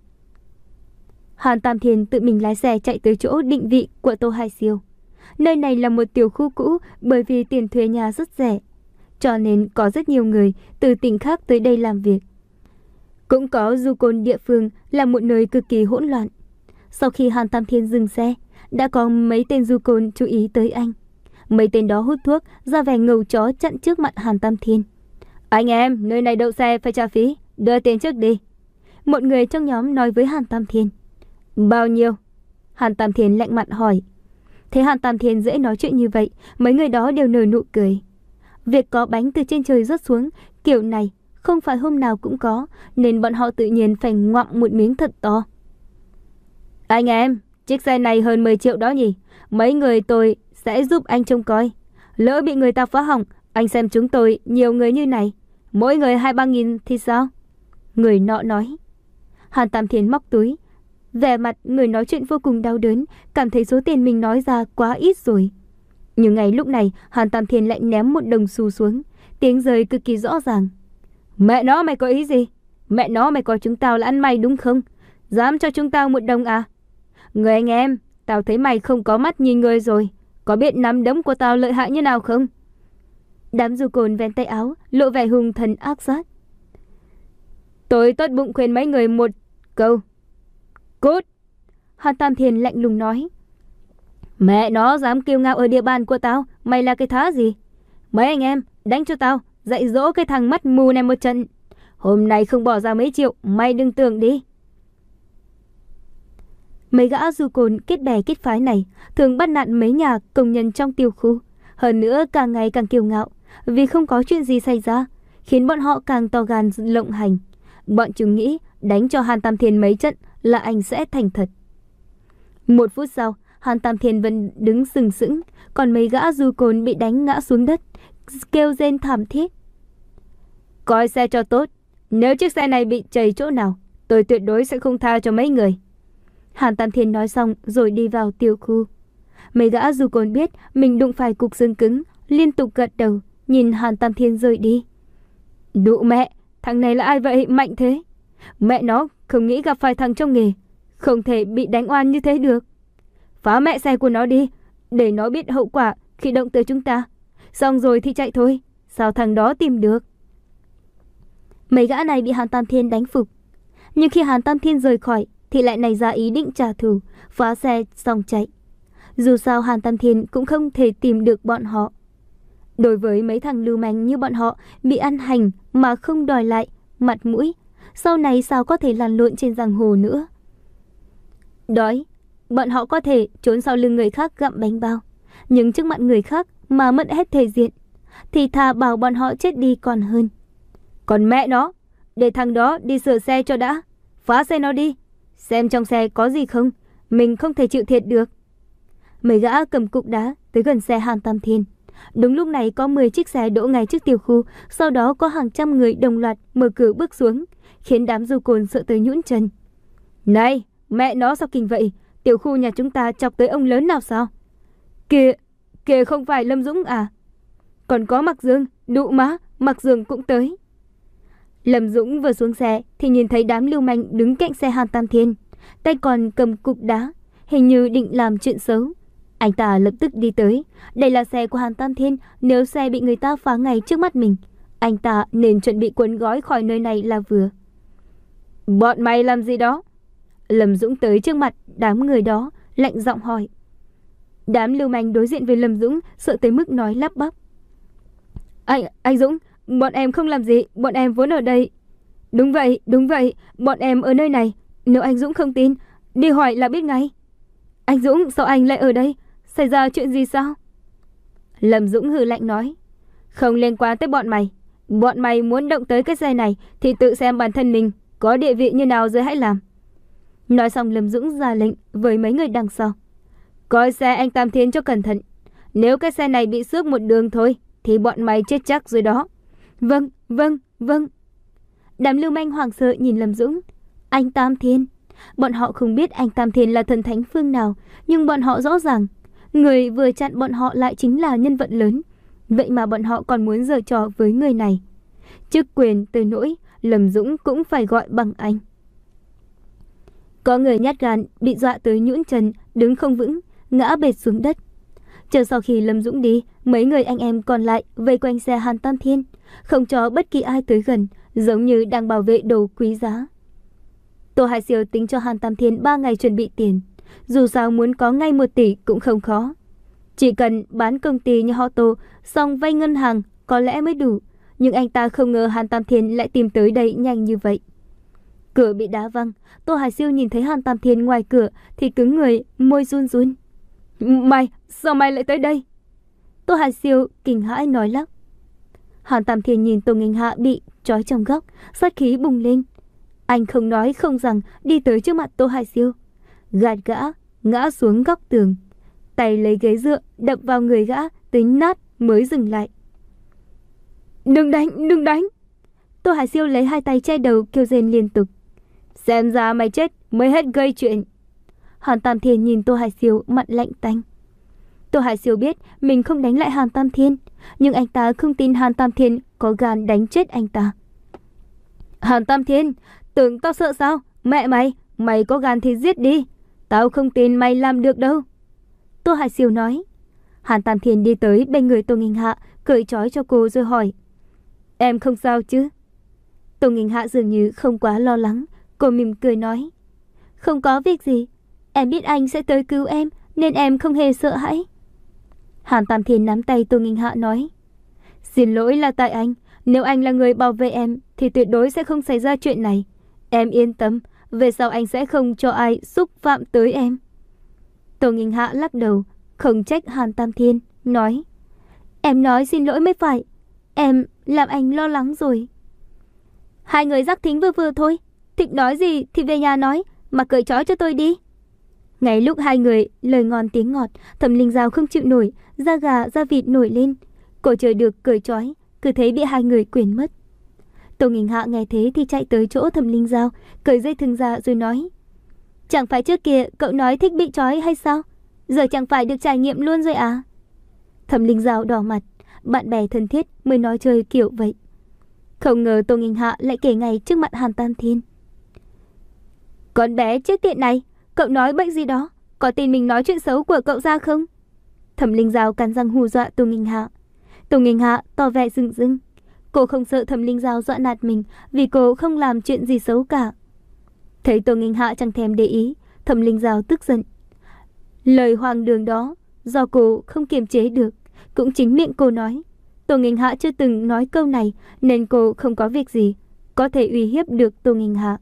[SPEAKER 1] Hàn Tam Thiên tự mình lái xe chạy tới chỗ định vị của Tô Hải Siêu. Nơi này là một tiểu khu cũ, bởi vì tiền thuê nhà rất rẻ, cho nên có rất nhiều người từ tỉnh khác tới đây làm việc. Cũng có du côn địa phương, là một nơi cực kỳ hỗn loạn. Sau khi Hàn Tam Thiên dừng xe, đã có mấy tên du côn chú ý tới anh. Mấy tên đó hút thuốc, ra vẻ ngầu chó chặn trước mặt Hàn Tam Thiên. Anh em, nơi này đậu xe phải trả phí, đưa tiền trước đi. Một người trong nhóm nói với Hàn Tam Thiên. Bao nhiêu? Hàn Tam Thiên lạnh mặt hỏi. Thế Hàn Tam Thiên dễ nói chuyện như vậy, mấy người đó đều nở nụ cười. Việc có bánh từ trên trời rớt xuống kiểu này không phải hôm nào cũng có, nên bọn họ tự nhiên phải ngoạm một miếng thật to. Anh em, chiếc xe này hơn mười triệu đó nhỉ? Mấy người tôi sẽ giúp anh trông coi. Lỡ bị người ta phá hỏng, anh xem chúng tôi nhiều người như này, mỗi người hai ba nghìn thì sao? Người nọ nói. Hàn Tam Thiên móc túi, vẻ mặt người nói chuyện vô cùng đau đớn, cảm thấy số tiền mình nói ra quá ít rồi. Nhưng ngay lúc này, Hàn Tam Thiên lại ném một đồng xu xuống, tiếng rơi cực kỳ rõ ràng. Mẹ nó, mày có ý gì? Mẹ nó, mày coi chúng tao là ăn mày đúng không? Dám cho chúng tao một đồng à? Người anh em, tao thấy mày không có mắt nhìn người rồi, có biết nắm đấm của tao lợi hại như nào không? Đám du côn vén tay áo, lộ vẻ hung thần ác sát. Tôi tốt bụng khuyên mấy người một câu. Cút! Hàn Tam Thiên lạnh lùng nói. Mẹ nó, dám kiêu ngạo ở địa bàn của tao, mày là cái thá gì? Mấy anh em, đánh cho tao, dạy dỗ cái thằng mắt mù này một trận. Hôm nay không bỏ ra mấy triệu, mày đừng tưởng đi. Mấy gã du côn kết bè kết phái này thường bắt nạt mấy nhà công nhân trong tiểu khu. Hơn nữa càng ngày càng kiêu ngạo, vì không có chuyện gì xảy ra, khiến bọn họ càng to gan lộng hành. Bọn chúng nghĩ đánh cho Hàn Tam Thiên mấy trận là anh sẽ thành thật. Một phút sau, Hàn Tam Thiên vẫn đứng sừng sững, còn mấy gã du côn bị đánh ngã xuống đất, kêu rên thảm thiết. Coi xe cho tốt, nếu chiếc xe này bị chày chỗ nào, tôi tuyệt đối sẽ không tha cho mấy người. Hàn Tam Thiên nói xong rồi đi vào tiểu khu. Mấy gã du côn biết mình đụng phải cục xương cứng, liên tục gật đầu, nhìn Hàn Tam Thiên rời đi. Đụ mẹ, thằng này là ai vậy, mạnh thế? Mẹ nó, không nghĩ gặp phải thằng trong nghề, không thể bị đánh oan như thế được. Phá mẹ xe của nó đi, để nó biết hậu quả khi động tới chúng ta. Xong rồi thì chạy thôi, sao thằng đó tìm được? Mấy gã này bị Hàn Tam Thiên đánh phục. Nhưng khi Hàn Tam Thiên rời khỏi thì lại nảy ra ý định trả thù, phá xe xong chạy. Dù sao Hàn Tam Thiên cũng không thể tìm được bọn họ. Đối với mấy thằng lưu manh như bọn họ, bị ăn hành mà không đòi lại mặt mũi, sau này sao có thể lăn lộn trên giang hồ nữa. Đói, bọn họ có thể trốn sau lưng người khác gặm bánh bao, nhưng trước mặt người khác mà mất hết thể diện, thì thà bảo bọn họ chết đi còn hơn. Còn mẹ nó, để thằng đó đi sửa xe cho đã, phá xe nó đi, xem trong xe có gì không, mình không thể chịu thiệt được. Mấy gã cầm cục đá tới gần xe Hàn Tam Thiên. Đúng lúc này có mười chiếc xe đỗ ngay trước tiểu khu, sau đó có hàng trăm người đồng loạt mở cửa bước xuống, khiến đám du côn sợ tới nhũn chân. Này, mẹ nó sao kinh vậy? Tiểu khu nhà chúng ta chọc tới ông lớn nào sao? Kìa, kìa không phải Lâm Dũng à? Còn có Mạc Dương, đụ má, Mạc Dương cũng tới. Lâm Dũng vừa xuống xe thì nhìn thấy đám lưu manh đứng cạnh xe Hàn Tam Thiên, tay còn cầm cục đá, hình như định làm chuyện xấu. Anh ta lập tức đi tới. Đây là xe của Hàn Tam Thiên, nếu xe bị người ta phá ngay trước mắt mình, anh ta nên chuẩn bị cuốn gói khỏi nơi này là vừa. Bọn mày làm gì đó? Lâm Dũng tới trước mặt đám người đó, lạnh giọng hỏi. Đám lưu manh đối diện với Lâm Dũng sợ tới mức nói lắp bắp. Anh, anh Dũng, bọn em không làm gì, bọn em vốn ở đây. Đúng vậy, đúng vậy, bọn em ở nơi này. Nếu anh Dũng không tin, đi hỏi là biết ngay. Anh Dũng, sao anh lại ở đây? Xảy ra chuyện gì sao? Lâm Dũng hừ lạnh nói. Không liên quan tới bọn mày. Bọn mày muốn động tới cái xe này thì tự xem bản thân mình có địa vị như nào rồi hãy làm. Nói xong Lâm Dũng ra lệnh với mấy người đằng sau. Coi xe anh Tam Thiên cho cẩn thận. Nếu cái xe này bị xước một đường thôi thì bọn mày chết chắc rồi đó. Vâng, vâng, vâng. Đám lưu manh hoảng sợ nhìn Lâm Dũng. Anh Tam Thiên. Bọn họ không biết anh Tam Thiên là thần thánh phương nào, nhưng bọn họ rõ ràng người vừa chặn bọn họ lại chính là nhân vật lớn. Vậy mà bọn họ còn muốn giở trò với người này. Chức quyền tới nỗi Lâm Dũng cũng phải gọi bằng anh. Có người nhát gan bị dọa tới nhũn chân, đứng không vững, ngã bệt xuống đất. Chờ sau khi Lâm Dũng đi, mấy người anh em còn lại vây quanh xe Hàn Tam Thiên, không cho bất kỳ ai tới gần, giống như đang bảo vệ đồ quý giá. Tô Hải Siêu tính cho Hàn Tam Thiên ba ngày chuẩn bị tiền. Dù sao muốn có ngay một tỷ cũng không khó. Chỉ cần bán công ty như họ Tô, xong vay ngân hàng có lẽ mới đủ. Nhưng anh ta không ngờ Hàn Tam Thiên lại tìm tới đây nhanh như vậy. Cửa bị đá văng. Tô Hải Siêu nhìn thấy Hàn Tam Thiên ngoài cửa thì cứng người, môi run run. Mày, sao mày lại tới đây? Tô Hải Siêu kinh hãi nói lắp. Hàn Tam Thiên nhìn Tô Nghênh Hạ bị trói trong góc, sát khí bùng lên. Anh không nói không rằng đi tới trước mặt Tô Hải Siêu, gạt gã ngã xuống góc tường, tay lấy ghế dựa đập vào người gã tính nát mới dừng lại. Đừng đánh, đừng đánh! Tô Hải Siêu lấy hai tay che đầu kêu rên liên tục. Xem ra mày chết mới hết gây chuyện. Hàn Tam Thiên nhìn Tô Hải Siêu mặt lạnh tanh. Tô Hải Siêu biết mình không đánh lại Hàn Tam Thiên, nhưng anh ta không tin Hàn Tam Thiên có gan đánh chết anh ta. Hàn Tam Thiên, tưởng tao sợ sao? Mẹ mày, mày có gan thì giết đi. Tao không tin mày làm được đâu. Tô Hải Siêu nói. Hàn Tam Thiên đi tới bên người Tô Nghênh Hạ, cởi trói cho cô rồi hỏi. Em không sao chứ? Tô Nghênh Hạ dường như không quá lo lắng. Cô mỉm cười nói. Không có việc gì. Em biết anh sẽ tới cứu em, nên em không hề sợ hãi. Hàn Tam Thiên nắm tay Tô Nghênh Hạ nói. Xin lỗi là tại anh. Nếu anh là người bảo vệ em thì tuyệt đối sẽ không xảy ra chuyện này. Em yên tâm, về sau anh sẽ không cho ai xúc phạm tới em. Tô Nghênh Hạ lắc đầu, không trách Hàn Tam Thiên, nói. Em nói xin lỗi mới phải. Em làm anh lo lắng rồi. Hai người rắc thính vừa vừa thôi. Thích nói gì thì về nhà nói, mà cởi trói cho tôi đi. Ngay lúc hai người lời ngon tiếng ngọt, Thẩm Linh Giao không chịu nổi, da gà da vịt nổi lên. Cô chờ được cởi trói, cứ thấy bị hai người quyển mất. Tô Nghênh Hạ nghe thế thì chạy tới chỗ Thẩm Linh Giao, cởi dây thừng ra rồi nói. Chẳng phải trước kia cậu nói thích bị trói hay sao? Giờ chẳng phải được trải nghiệm luôn rồi à? Thẩm Linh Giao đỏ mặt, bạn bè thân thiết mới nói chơi kiểu vậy. Không ngờ Tô Nghênh Hạ lại kể ngay trước mặt Hàn Tam Thiên. Con bé chết tiện này, cậu nói bệnh gì đó, có tin mình nói chuyện xấu của cậu ra không? Thẩm Linh Giao cắn răng hù dọa Tô Nghênh Hạ. Tô Nghênh Hạ tỏ vẻ rừng rưng. Cô không sợ Thẩm Linh Giao dọa nạt mình, vì cô không làm chuyện gì xấu cả. Thấy Tô Nghênh Hạ chẳng thèm để ý, Thẩm Linh Giao tức giận. Lời hoang đường đó do cô không kiềm chế được, cũng chính miệng cô nói. Tô Nghênh Hạ chưa từng nói câu này, nên cô không có việc gì có thể uy hiếp được Tô Nghênh Hạ.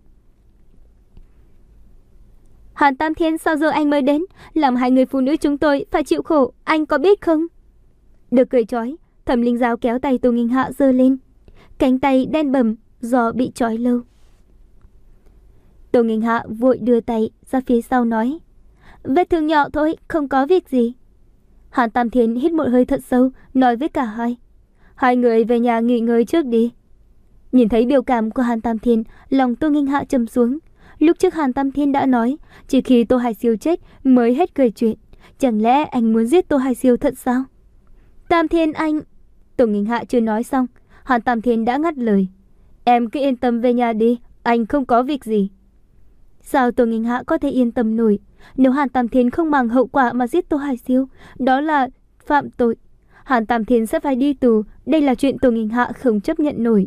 [SPEAKER 1] Hàn Tam Thiên, sao giờ anh mới đến? Làm hai người phụ nữ chúng tôi phải chịu khổ, anh có biết không? Được cởi trói, Thẩm Linh Giao kéo tay Tô Nghênh Hạ giơ lên. Cánh tay đen bầm do bị trói lâu. Tô Nghênh Hạ vội đưa tay ra phía sau nói. Vết thương nhỏ thôi, không có việc gì. Hàn Tam Thiên hít một hơi thật sâu, nói với cả hai. Hai người về nhà nghỉ ngơi trước đi. Nhìn thấy biểu cảm của Hàn Tam Thiên, lòng Tô Nghênh Hạ trầm xuống. Lúc trước Hàn Tam Thiên đã nói, chỉ khi Tô Hải Siêu chết mới hết cười chuyện. Chẳng lẽ anh muốn giết Tô Hải Siêu thật sao? Tam Thiên anh... Tô Nghênh Hạ chưa nói xong, Hàn Tam Thiên đã ngắt lời. Em cứ yên tâm về nhà đi, anh không có việc gì. Sao Tô Nghinh Hạ có thể yên tâm nổi? Nếu Hàn Tam Thiên không màng hậu quả mà giết Tô Hải Siêu, đó là phạm tội. Hàn Tam Thiên sẽ phải đi tù, đây là chuyện Tô Nghinh Hạ không chấp nhận nổi.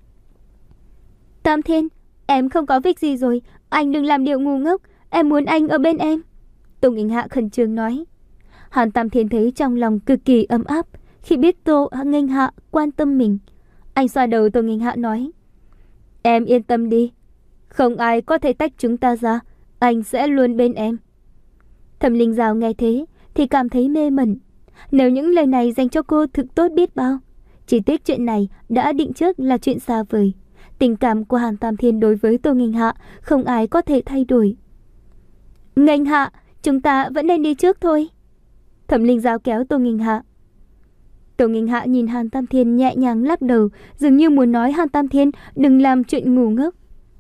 [SPEAKER 1] Tam Thiên, em không có việc gì rồi, anh đừng làm điều ngu ngốc, em muốn anh ở bên em. Tô Nghinh Hạ khẩn trương nói. Hàn Tam Thiên thấy trong lòng cực kỳ ấm áp khi biết Tô Nghinh Hạ quan tâm mình. Anh xoa đầu Tô Nghinh Hạ nói, em yên tâm đi, không ai có thể tách chúng ta ra, anh sẽ luôn bên em. Thẩm Linh Giao nghe thế thì cảm thấy mê mẩn. Nếu những lời này dành cho cô thực tốt biết bao. Chỉ tiếc chuyện này đã định trước là chuyện xa vời. Tình cảm của Hàn Tam Thiên đối với Tô Nghinh Hạ không ai có thể thay đổi. Nghinh Hạ, chúng ta vẫn nên đi trước thôi. Thẩm Linh Giao kéo Tô Nghinh Hạ. Tô Nghinh Hạ nhìn Hàn Tam Thiên nhẹ nhàng lắc đầu, dường như muốn nói Hàn Tam Thiên đừng làm chuyện ngu ngốc.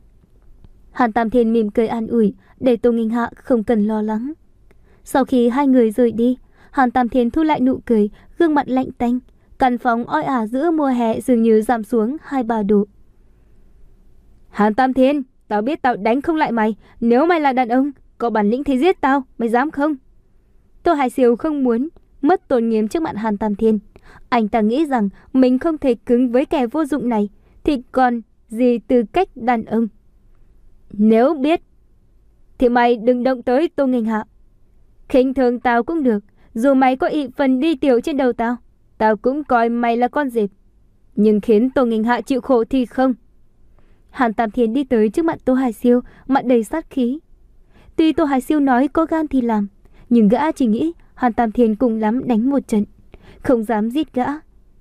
[SPEAKER 1] Hàn Tam Thiên mỉm cười an ủi để Tô Nghinh Hạ không cần lo lắng. Sau khi hai người rời đi, Hàn Tam Thiên thu lại nụ cười, gương mặt lạnh tanh. Căn phòng oi ả giữa mùa hè dường như giảm xuống hai ba độ. Hàn Tam Thiên, tao biết tao đánh không lại mày. Nếu mày là đàn ông, có bản lĩnh thì giết tao, mày dám không? Tô Hải Siêu không muốn mất tôn nghiêm trước mặt Hàn Tam Thiên. Anh ta nghĩ rằng mình không thể cứng với kẻ vô dụng này, thì còn gì tư cách đàn ông. Nếu biết thì mày đừng động tới Tô Nghinh Hạ. Khinh thường tao cũng được, dù mày có ị phần đi tiểu trên đầu tao, tao cũng coi mày là con dẹp. Nhưng khiến Tô Nghinh Hạ chịu khổ thì không. Hàn Tam Thiên đi tới trước mặt Tô Hải Siêu, mặt đầy sát khí. Tuy Tô Hải Siêu nói có gan thì làm, nhưng gã chỉ nghĩ Hàn Tam Thiên cùng lắm đánh một trận, không dám giết gã.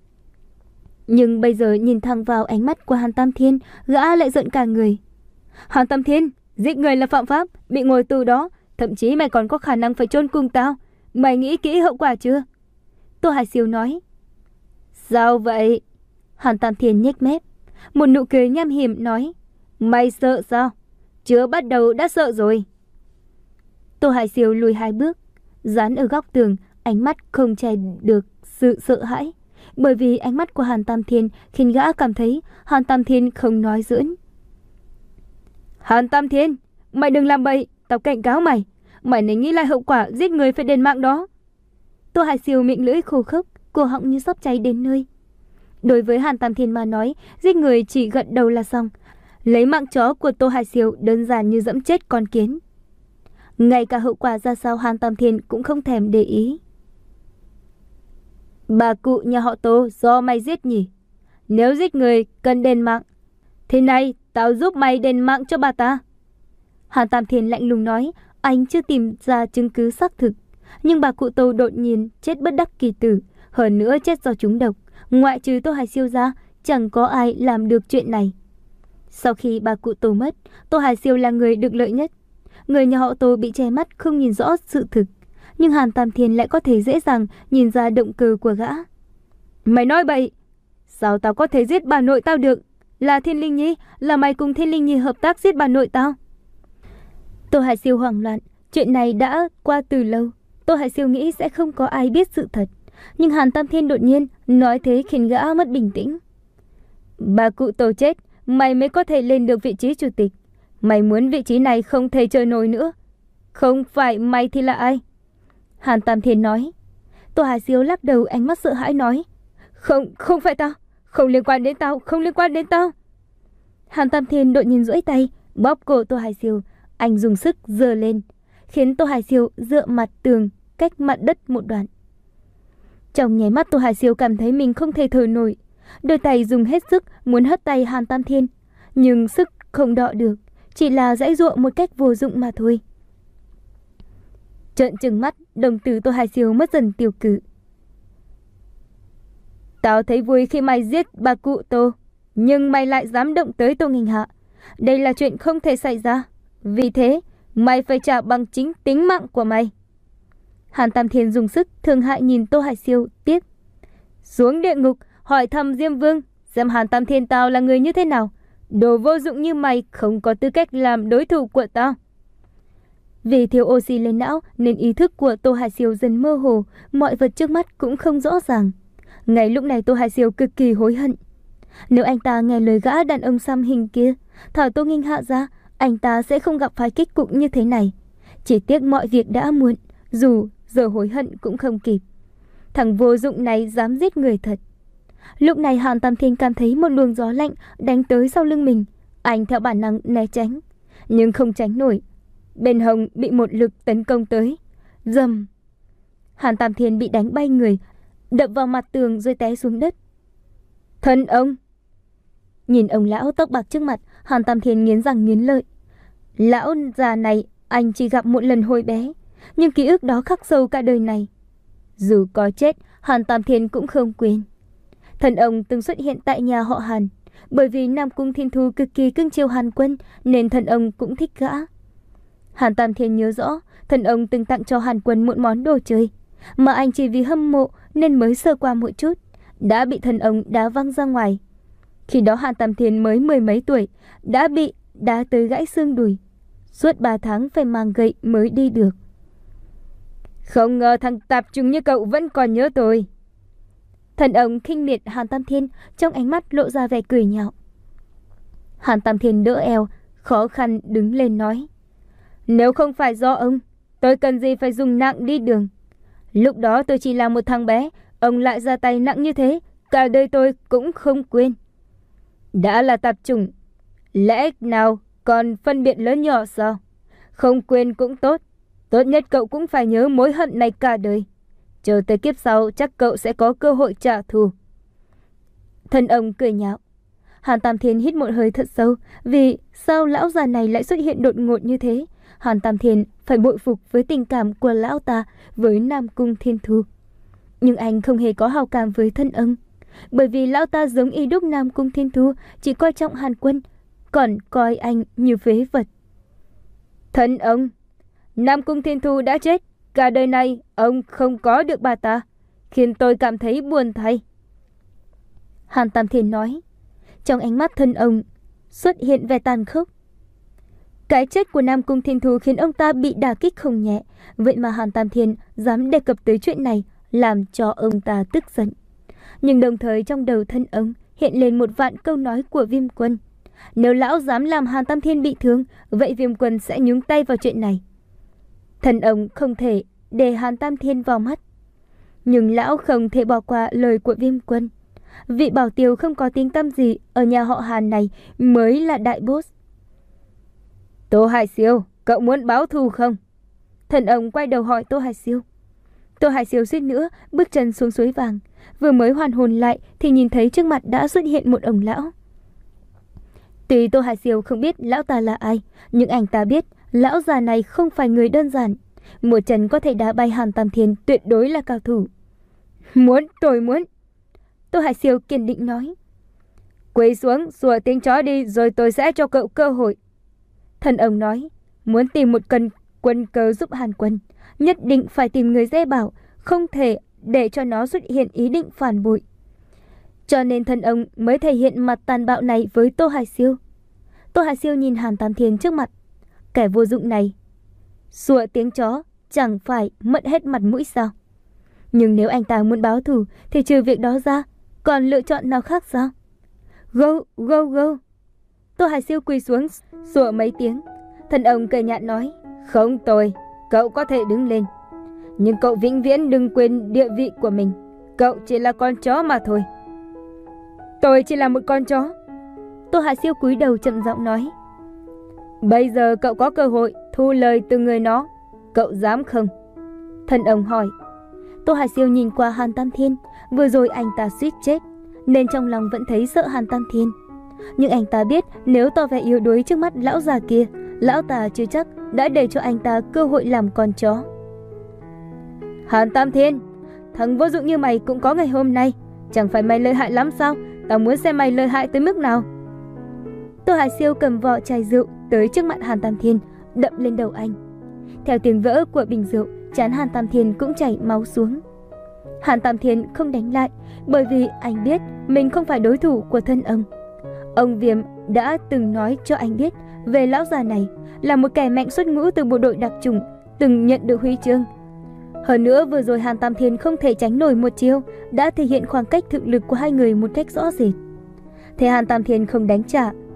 [SPEAKER 1] Nhưng bây giờ nhìn thẳng vào ánh mắt của Hàn Tam Thiên, gã lại giận cả người. Hàn Tam Thiên, giết người là phạm pháp, bị ngồi tù đó, thậm chí mày còn có khả năng phải chôn cùng tao. Mày nghĩ kỹ hậu quả chưa? Tô Hải Siêu nói. Sao vậy? Hàn Tam Thiên nhếch mép, một nụ cười nham hiểm nói. Mày sợ sao? Chưa bắt đầu đã sợ rồi. Tô Hải Siêu lùi hai bước, dán ở góc tường, ánh mắt không che được sự sợ hãi. Bởi vì ánh mắt của Hàn Tam Thiên khiến gã cảm thấy Hàn Tam Thiên không nói giỡn. Hàn Tam Thiên, mày đừng làm bậy, tao cảnh cáo mày. Mày nên nghĩ lại hậu quả giết người phải đền mạng đó. Tô Hải Siêu miệng lưỡi khô khốc, cổ họng như sắp cháy đến nơi. Đối với Hàn Tam Thiên mà nói, giết người chỉ gật đầu là xong. Lấy mạng chó của Tô Hải Siêu đơn giản như dẫm chết con kiến. Ngay cả hậu quả ra sao Hàn Tam Thiên cũng không thèm để ý. Bà cụ nhà họ Tô do mày giết nhỉ? Nếu giết người cần đền mạng, thế này tao giúp mày đền mạng cho bà ta. Hàn Tam Thiên lạnh lùng nói. Anh chưa tìm ra chứng cứ xác thực, nhưng bà cụ Tô đột nhiên chết bất đắc kỳ tử, hơn nữa chết do trúng độc. Ngoại trừ Tô Hải Siêu ra, chẳng có ai làm được chuyện này. Sau khi bà cụ Tô mất, Tô Hải Siêu là người được lợi nhất. Người nhà họ Tô bị che mắt không nhìn rõ sự thực, nhưng Hàn Tam Thiên lại có thể dễ dàng nhìn ra động cơ của gã. Mày nói bậy, sao tao có thể giết bà nội tao được? Là Thiên Linh Nhi, là mày cùng Thiên Linh Nhi hợp tác giết bà nội tao. Tô Hải Siêu hoảng loạn, chuyện này đã qua từ lâu. Tô Hải Siêu nghĩ sẽ không có ai biết sự thật, nhưng Hàn Tam Thiên đột nhiên nói thế khiến gã mất bình tĩnh. Bà cụ Tô chết, mày mới có thể lên được vị trí chủ tịch. Mày muốn vị trí này không thể chờ nổi nữa. Không phải mày thì là ai? Hàn Tam Thiên nói. Tô Hải Siêu lắc đầu, ánh mắt sợ hãi nói. Không, không phải tao, không liên quan đến tao, không liên quan đến tao. Hàn Tam Thiên đột nhiên duỗi tay bóp cổ Tô Hải Siêu. Anh dùng sức giơ lên, khiến Tô Hải Siêu dựa mặt tường cách mặt đất một đoạn. Trong nháy mắt Tô Hải Siêu cảm thấy mình không thể thở nổi. Đôi tay dùng hết sức muốn hất tay Hàn Tam Thiên, nhưng sức không đọ được, chỉ là giãy giụa một cách vô dụng mà thôi. Trợn trừng mắt, đồng tử Tô Hải Siêu mất dần tiêu cự. Tao thấy vui khi mày giết bà cụ Tô, nhưng mày lại dám động tới Tô Nghinh Hạ. Đây là chuyện không thể xảy ra. Vì thế, mày phải trả bằng chính tính mạng của mày. Hàn Tam Thiên dùng sức thương hại nhìn Tô Hải Siêu tiếp. Xuống địa ngục, hỏi thăm Diêm Vương, xem Hàn Tam Thiên tao là người như thế nào. Đồ vô dụng như mày không có tư cách làm đối thủ của tao. Vì thiếu oxy lên não nên ý thức của Tô Hải Siêu dần mơ hồ, mọi vật trước mắt cũng không rõ ràng. Ngay lúc này Tô Hải Siêu cực kỳ hối hận. Nếu anh ta nghe lời gã đàn ông xăm hình kia, thả Tô Nghinh Hạ ra, anh ta sẽ không gặp phải kết cục như thế này. Chỉ tiếc mọi việc đã muộn, dù giờ hối hận cũng không kịp. Thằng vô dụng này dám giết người thật. Lúc này Hàn Tam Thiên cảm thấy một luồng gió lạnh đánh tới sau lưng mình. Anh theo bản năng né tránh, nhưng không tránh nổi. Bên hông bị một lực tấn công tới. Rầm! Hàn Tam Thiên bị đánh bay người, đập vào mặt tường rồi té xuống đất. Thân ông! Nhìn ông lão tóc bạc trước mặt, Hàn Tam Thiên nghiến răng nghiến lợi. Lão già này anh chỉ gặp một lần hồi bé, nhưng ký ức đó khắc sâu cả đời này. Dù có chết, Hàn Tam Thiên cũng không quên. Thân ông từng xuất hiện tại nhà họ Hàn. Bởi vì Nam Cung Thiên Thu cực kỳ cưng chiều Hàn Quân, nên thân ông cũng thích gã. Hàn Tam Thiên nhớ rõ, thân ông từng tặng cho Hàn Quân một món đồ chơi, mà anh chỉ vì hâm mộ nên mới sơ qua một chút, đã bị thân ông đá văng ra ngoài. Khi đó Hàn Tam Thiên mới mười mấy tuổi, đã bị đá tới gãy xương đùi. Suốt ba tháng phải mang gậy mới đi được. Không ngờ thằng tạp chủng như cậu vẫn còn nhớ tôi. Thần ông khinh miệt Hàn Tam Thiên, trong ánh mắt lộ ra vẻ cười nhạo. Hàn Tam Thiên đỡ eo, khó khăn đứng lên nói. Nếu không phải do ông, tôi cần gì phải dùng nặng đi đường. Lúc đó tôi chỉ là một thằng bé, ông lại ra tay nặng như thế, cả đời tôi cũng không quên. Đã là tạp chủng, lẽ nào còn phân biệt lớn nhỏ sao? Không quên cũng tốt, tốt nhất cậu cũng phải nhớ mối hận này cả đời. Chờ tới kiếp sau chắc cậu sẽ có cơ hội trả thù. Thân ông cười nhạo. Hàn Tam Thiên hít một hơi thật sâu, vì sao lão già này lại xuất hiện đột ngột như thế? Hàn Tam Thiên phải bội phục với tình cảm của lão ta với Nam Cung Thiên Thu. Nhưng anh không hề có hào cảm với thân ông, bởi vì lão ta giống y đúc Nam Cung Thiên Thu, chỉ coi trọng Hàn Quân, còn coi anh như phế vật. Thân ông, Nam Cung Thiên Thu đã chết, cả đời này ông không có được bà ta, khiến tôi cảm thấy buồn thay. Hàn Tam Thiên nói. Trong ánh mắt thân ông xuất hiện vẻ tàn khốc. Cái chết của Nam Cung Thiên Thu khiến ông ta bị đả kích không nhẹ. Vậy mà Hàn Tam Thiên dám đề cập tới chuyện này, làm cho ông ta tức giận. Nhưng đồng thời trong đầu thân ông hiện lên một vạn câu nói của Viêm Quân. Nếu lão dám làm Hàn Tam Thiên bị thương, vậy Viêm Quân sẽ nhúng tay vào chuyện này. Thân ông không thể để Hàn Tam Thiên vào mắt. Nhưng lão không thể bỏ qua lời của Viêm Quân. Vị bảo tiêu không có tiếng tăm gì ở nhà họ Hàn này mới là đại boss. Tô Hải Siêu, cậu muốn báo thù không? Thần ông quay đầu hỏi Tô Hải Siêu. Tô Hải Siêu suýt nữa bước chân xuống suối vàng. Vừa mới hoàn hồn lại thì nhìn thấy trước mặt đã xuất hiện một ông lão. Tuy Tô Hải Siêu không biết lão ta là ai, nhưng anh ta biết lão già này không phải người đơn giản. Một chân có thể đá bay Hàn Tam Thiên, tuyệt đối là cao thủ. Muốn, tôi muốn. Tô Hải Siêu kiên định nói. Quỳ xuống, sủa tiếng chó đi, rồi tôi sẽ cho cậu cơ hội. Thần ông nói, muốn tìm một cân quân cờ giúp Hàn Quân, nhất định phải tìm người dễ bảo, không thể để cho nó xuất hiện ý định phản bội. Cho nên thần ông mới thể hiện mặt tàn bạo này với Tô Hải Siêu. Tô Hải Siêu nhìn Hàn Tam Thiên trước mặt. Kẻ vô dụng này, sủa tiếng chó chẳng phải mất hết mặt mũi sao? Nhưng nếu anh ta muốn báo thù thì trừ việc đó ra, còn lựa chọn nào khác sao? Go, go, go. Tô Hải Siêu quỳ xuống, sủa mấy tiếng. Thần ông cười nhạt nói, không tôi, cậu có thể đứng lên. Nhưng cậu vĩnh viễn đừng quên địa vị của mình. Cậu chỉ là con chó mà thôi. Tôi chỉ là một con chó. Tô Hải Siêu cúi đầu chậm giọng nói. Bây giờ cậu có cơ hội thu lời từ người nó. Cậu dám không? Thần ông hỏi. Tô Hải Siêu nhìn qua Hàn Tam Thiên. Vừa rồi anh ta suýt chết, nên trong lòng vẫn thấy sợ Hàn Tam Thiên. Nhưng anh ta biết nếu tỏ vẻ yếu đuối trước mắt lão già kia, lão ta chưa chắc đã để cho anh ta cơ hội làm con chó. Hàn Tam Thiên, thằng vô dụng như mày cũng có ngày hôm nay. Chẳng phải mày lợi hại lắm sao? Tao muốn xem mày lợi hại tới mức nào. Tô Hải Siêu cầm vỏ chai rượu tới trước mặt Hàn Tam Thiên, đập lên đầu anh. Theo tiếng vỡ của bình rượu, trán Hàn Tam Thiên cũng chảy máu xuống. Hàn Tam Thiên không đánh lại, bởi vì anh biết mình không phải đối thủ của thân ông. Ông Viêm đã từng nói cho anh biết về lão già này, là một kẻ mạnh xuất ngũ từ bộ đội đặc chủng, từng nhận được huy chương. Hơn nữa vừa rồi Hàn Tam Thiên không thể tránh nổi một chiêu, đã thể hiện khoảng cách thực lực của hai người một cách rõ rệt. Thế Hàn Tam Thiên không đánh trả,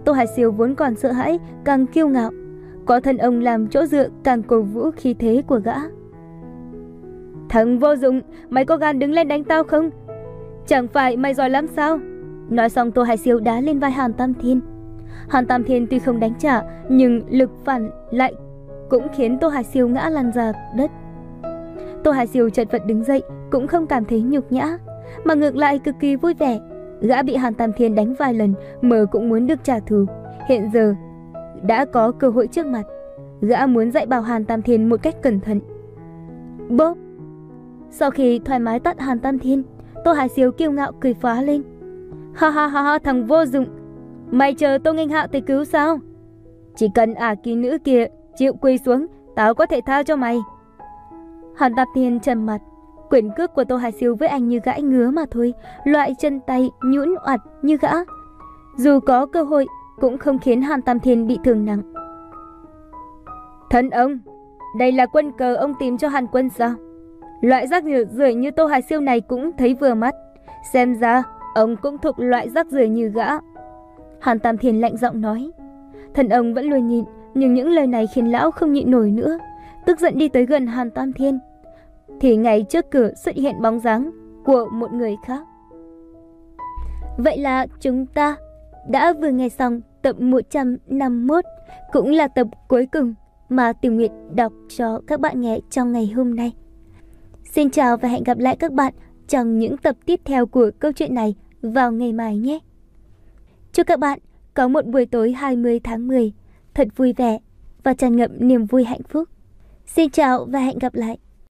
[SPEAKER 1] Tô Hải Siêu vốn còn sợ hãi, càng kiêu ngạo. Có thân ông làm chỗ dựa càng cổ vũ khí thế của gã. Thằng vô dụng, mày có gan đứng lên đánh tao không? Chẳng phải mày giỏi lắm sao? Nói xong Tô Hải Siêu đá lên vai Hàn Tam Thiên. Hàn Tam Thiên tuy không đánh trả, nhưng lực phản lại cũng khiến Tô Hải Siêu ngã lăn ra đất. Tô Hải Siêu chật vật đứng dậy, cũng không cảm thấy nhục nhã, mà ngược lại cực kỳ vui vẻ. Gã bị Hàn Tam Thiên đánh vài lần, mờ cũng muốn được trả thù. Hiện giờ đã có cơ hội trước mặt, gã muốn dạy bảo Hàn Tam Thiên một cách cẩn thận. Bốp! Sau khi thoải mái tát Hàn Tam Thiên, Tô Hải Siêu kiêu ngạo cười phá lên. Ha ha ha ha, thằng vô dụng! Mày chờ Tô Nghênh Hạo tới cứu sao? Chỉ cần ả kỳ nữ kia chịu quỳ xuống, tao có thể tha cho mày. Hàn Tam Thiên trầm mặt. Quyền cước của Tô Hải Siêu với anh như gãi ngứa mà thôi, loại chân tay nhũn oặt như gã. Dù có cơ hội cũng không khiến Hàn Tam Thiên bị thương nặng. Thân ông, đây là quân cờ ông tìm cho Hàn Quân sao? Loại rác rưởi như Tô Hải Siêu này cũng thấy vừa mắt. Xem ra ông cũng thuộc loại rác rưởi như gã. Hàn Tam Thiên lạnh giọng nói. Thân ông vẫn luôn nhịn, nhưng những lời này khiến lão không nhịn nổi nữa. Tức giận đi tới gần Hàn Tam Thiên, thì ngay trước cửa xuất hiện bóng dáng của một người khác. Vậy là chúng ta đã vừa nghe xong tập một trăm năm mươi mốt, cũng là tập cuối cùng mà Tiểu Nguyệt đọc cho các bạn nghe trong ngày hôm nay. Xin chào và hẹn gặp lại các bạn trong những tập tiếp theo của câu chuyện này vào ngày mai nhé. Chúc các bạn có một buổi tối hai mươi tháng mười thật vui vẻ và tràn ngập niềm vui hạnh phúc. Xin chào và hẹn gặp lại.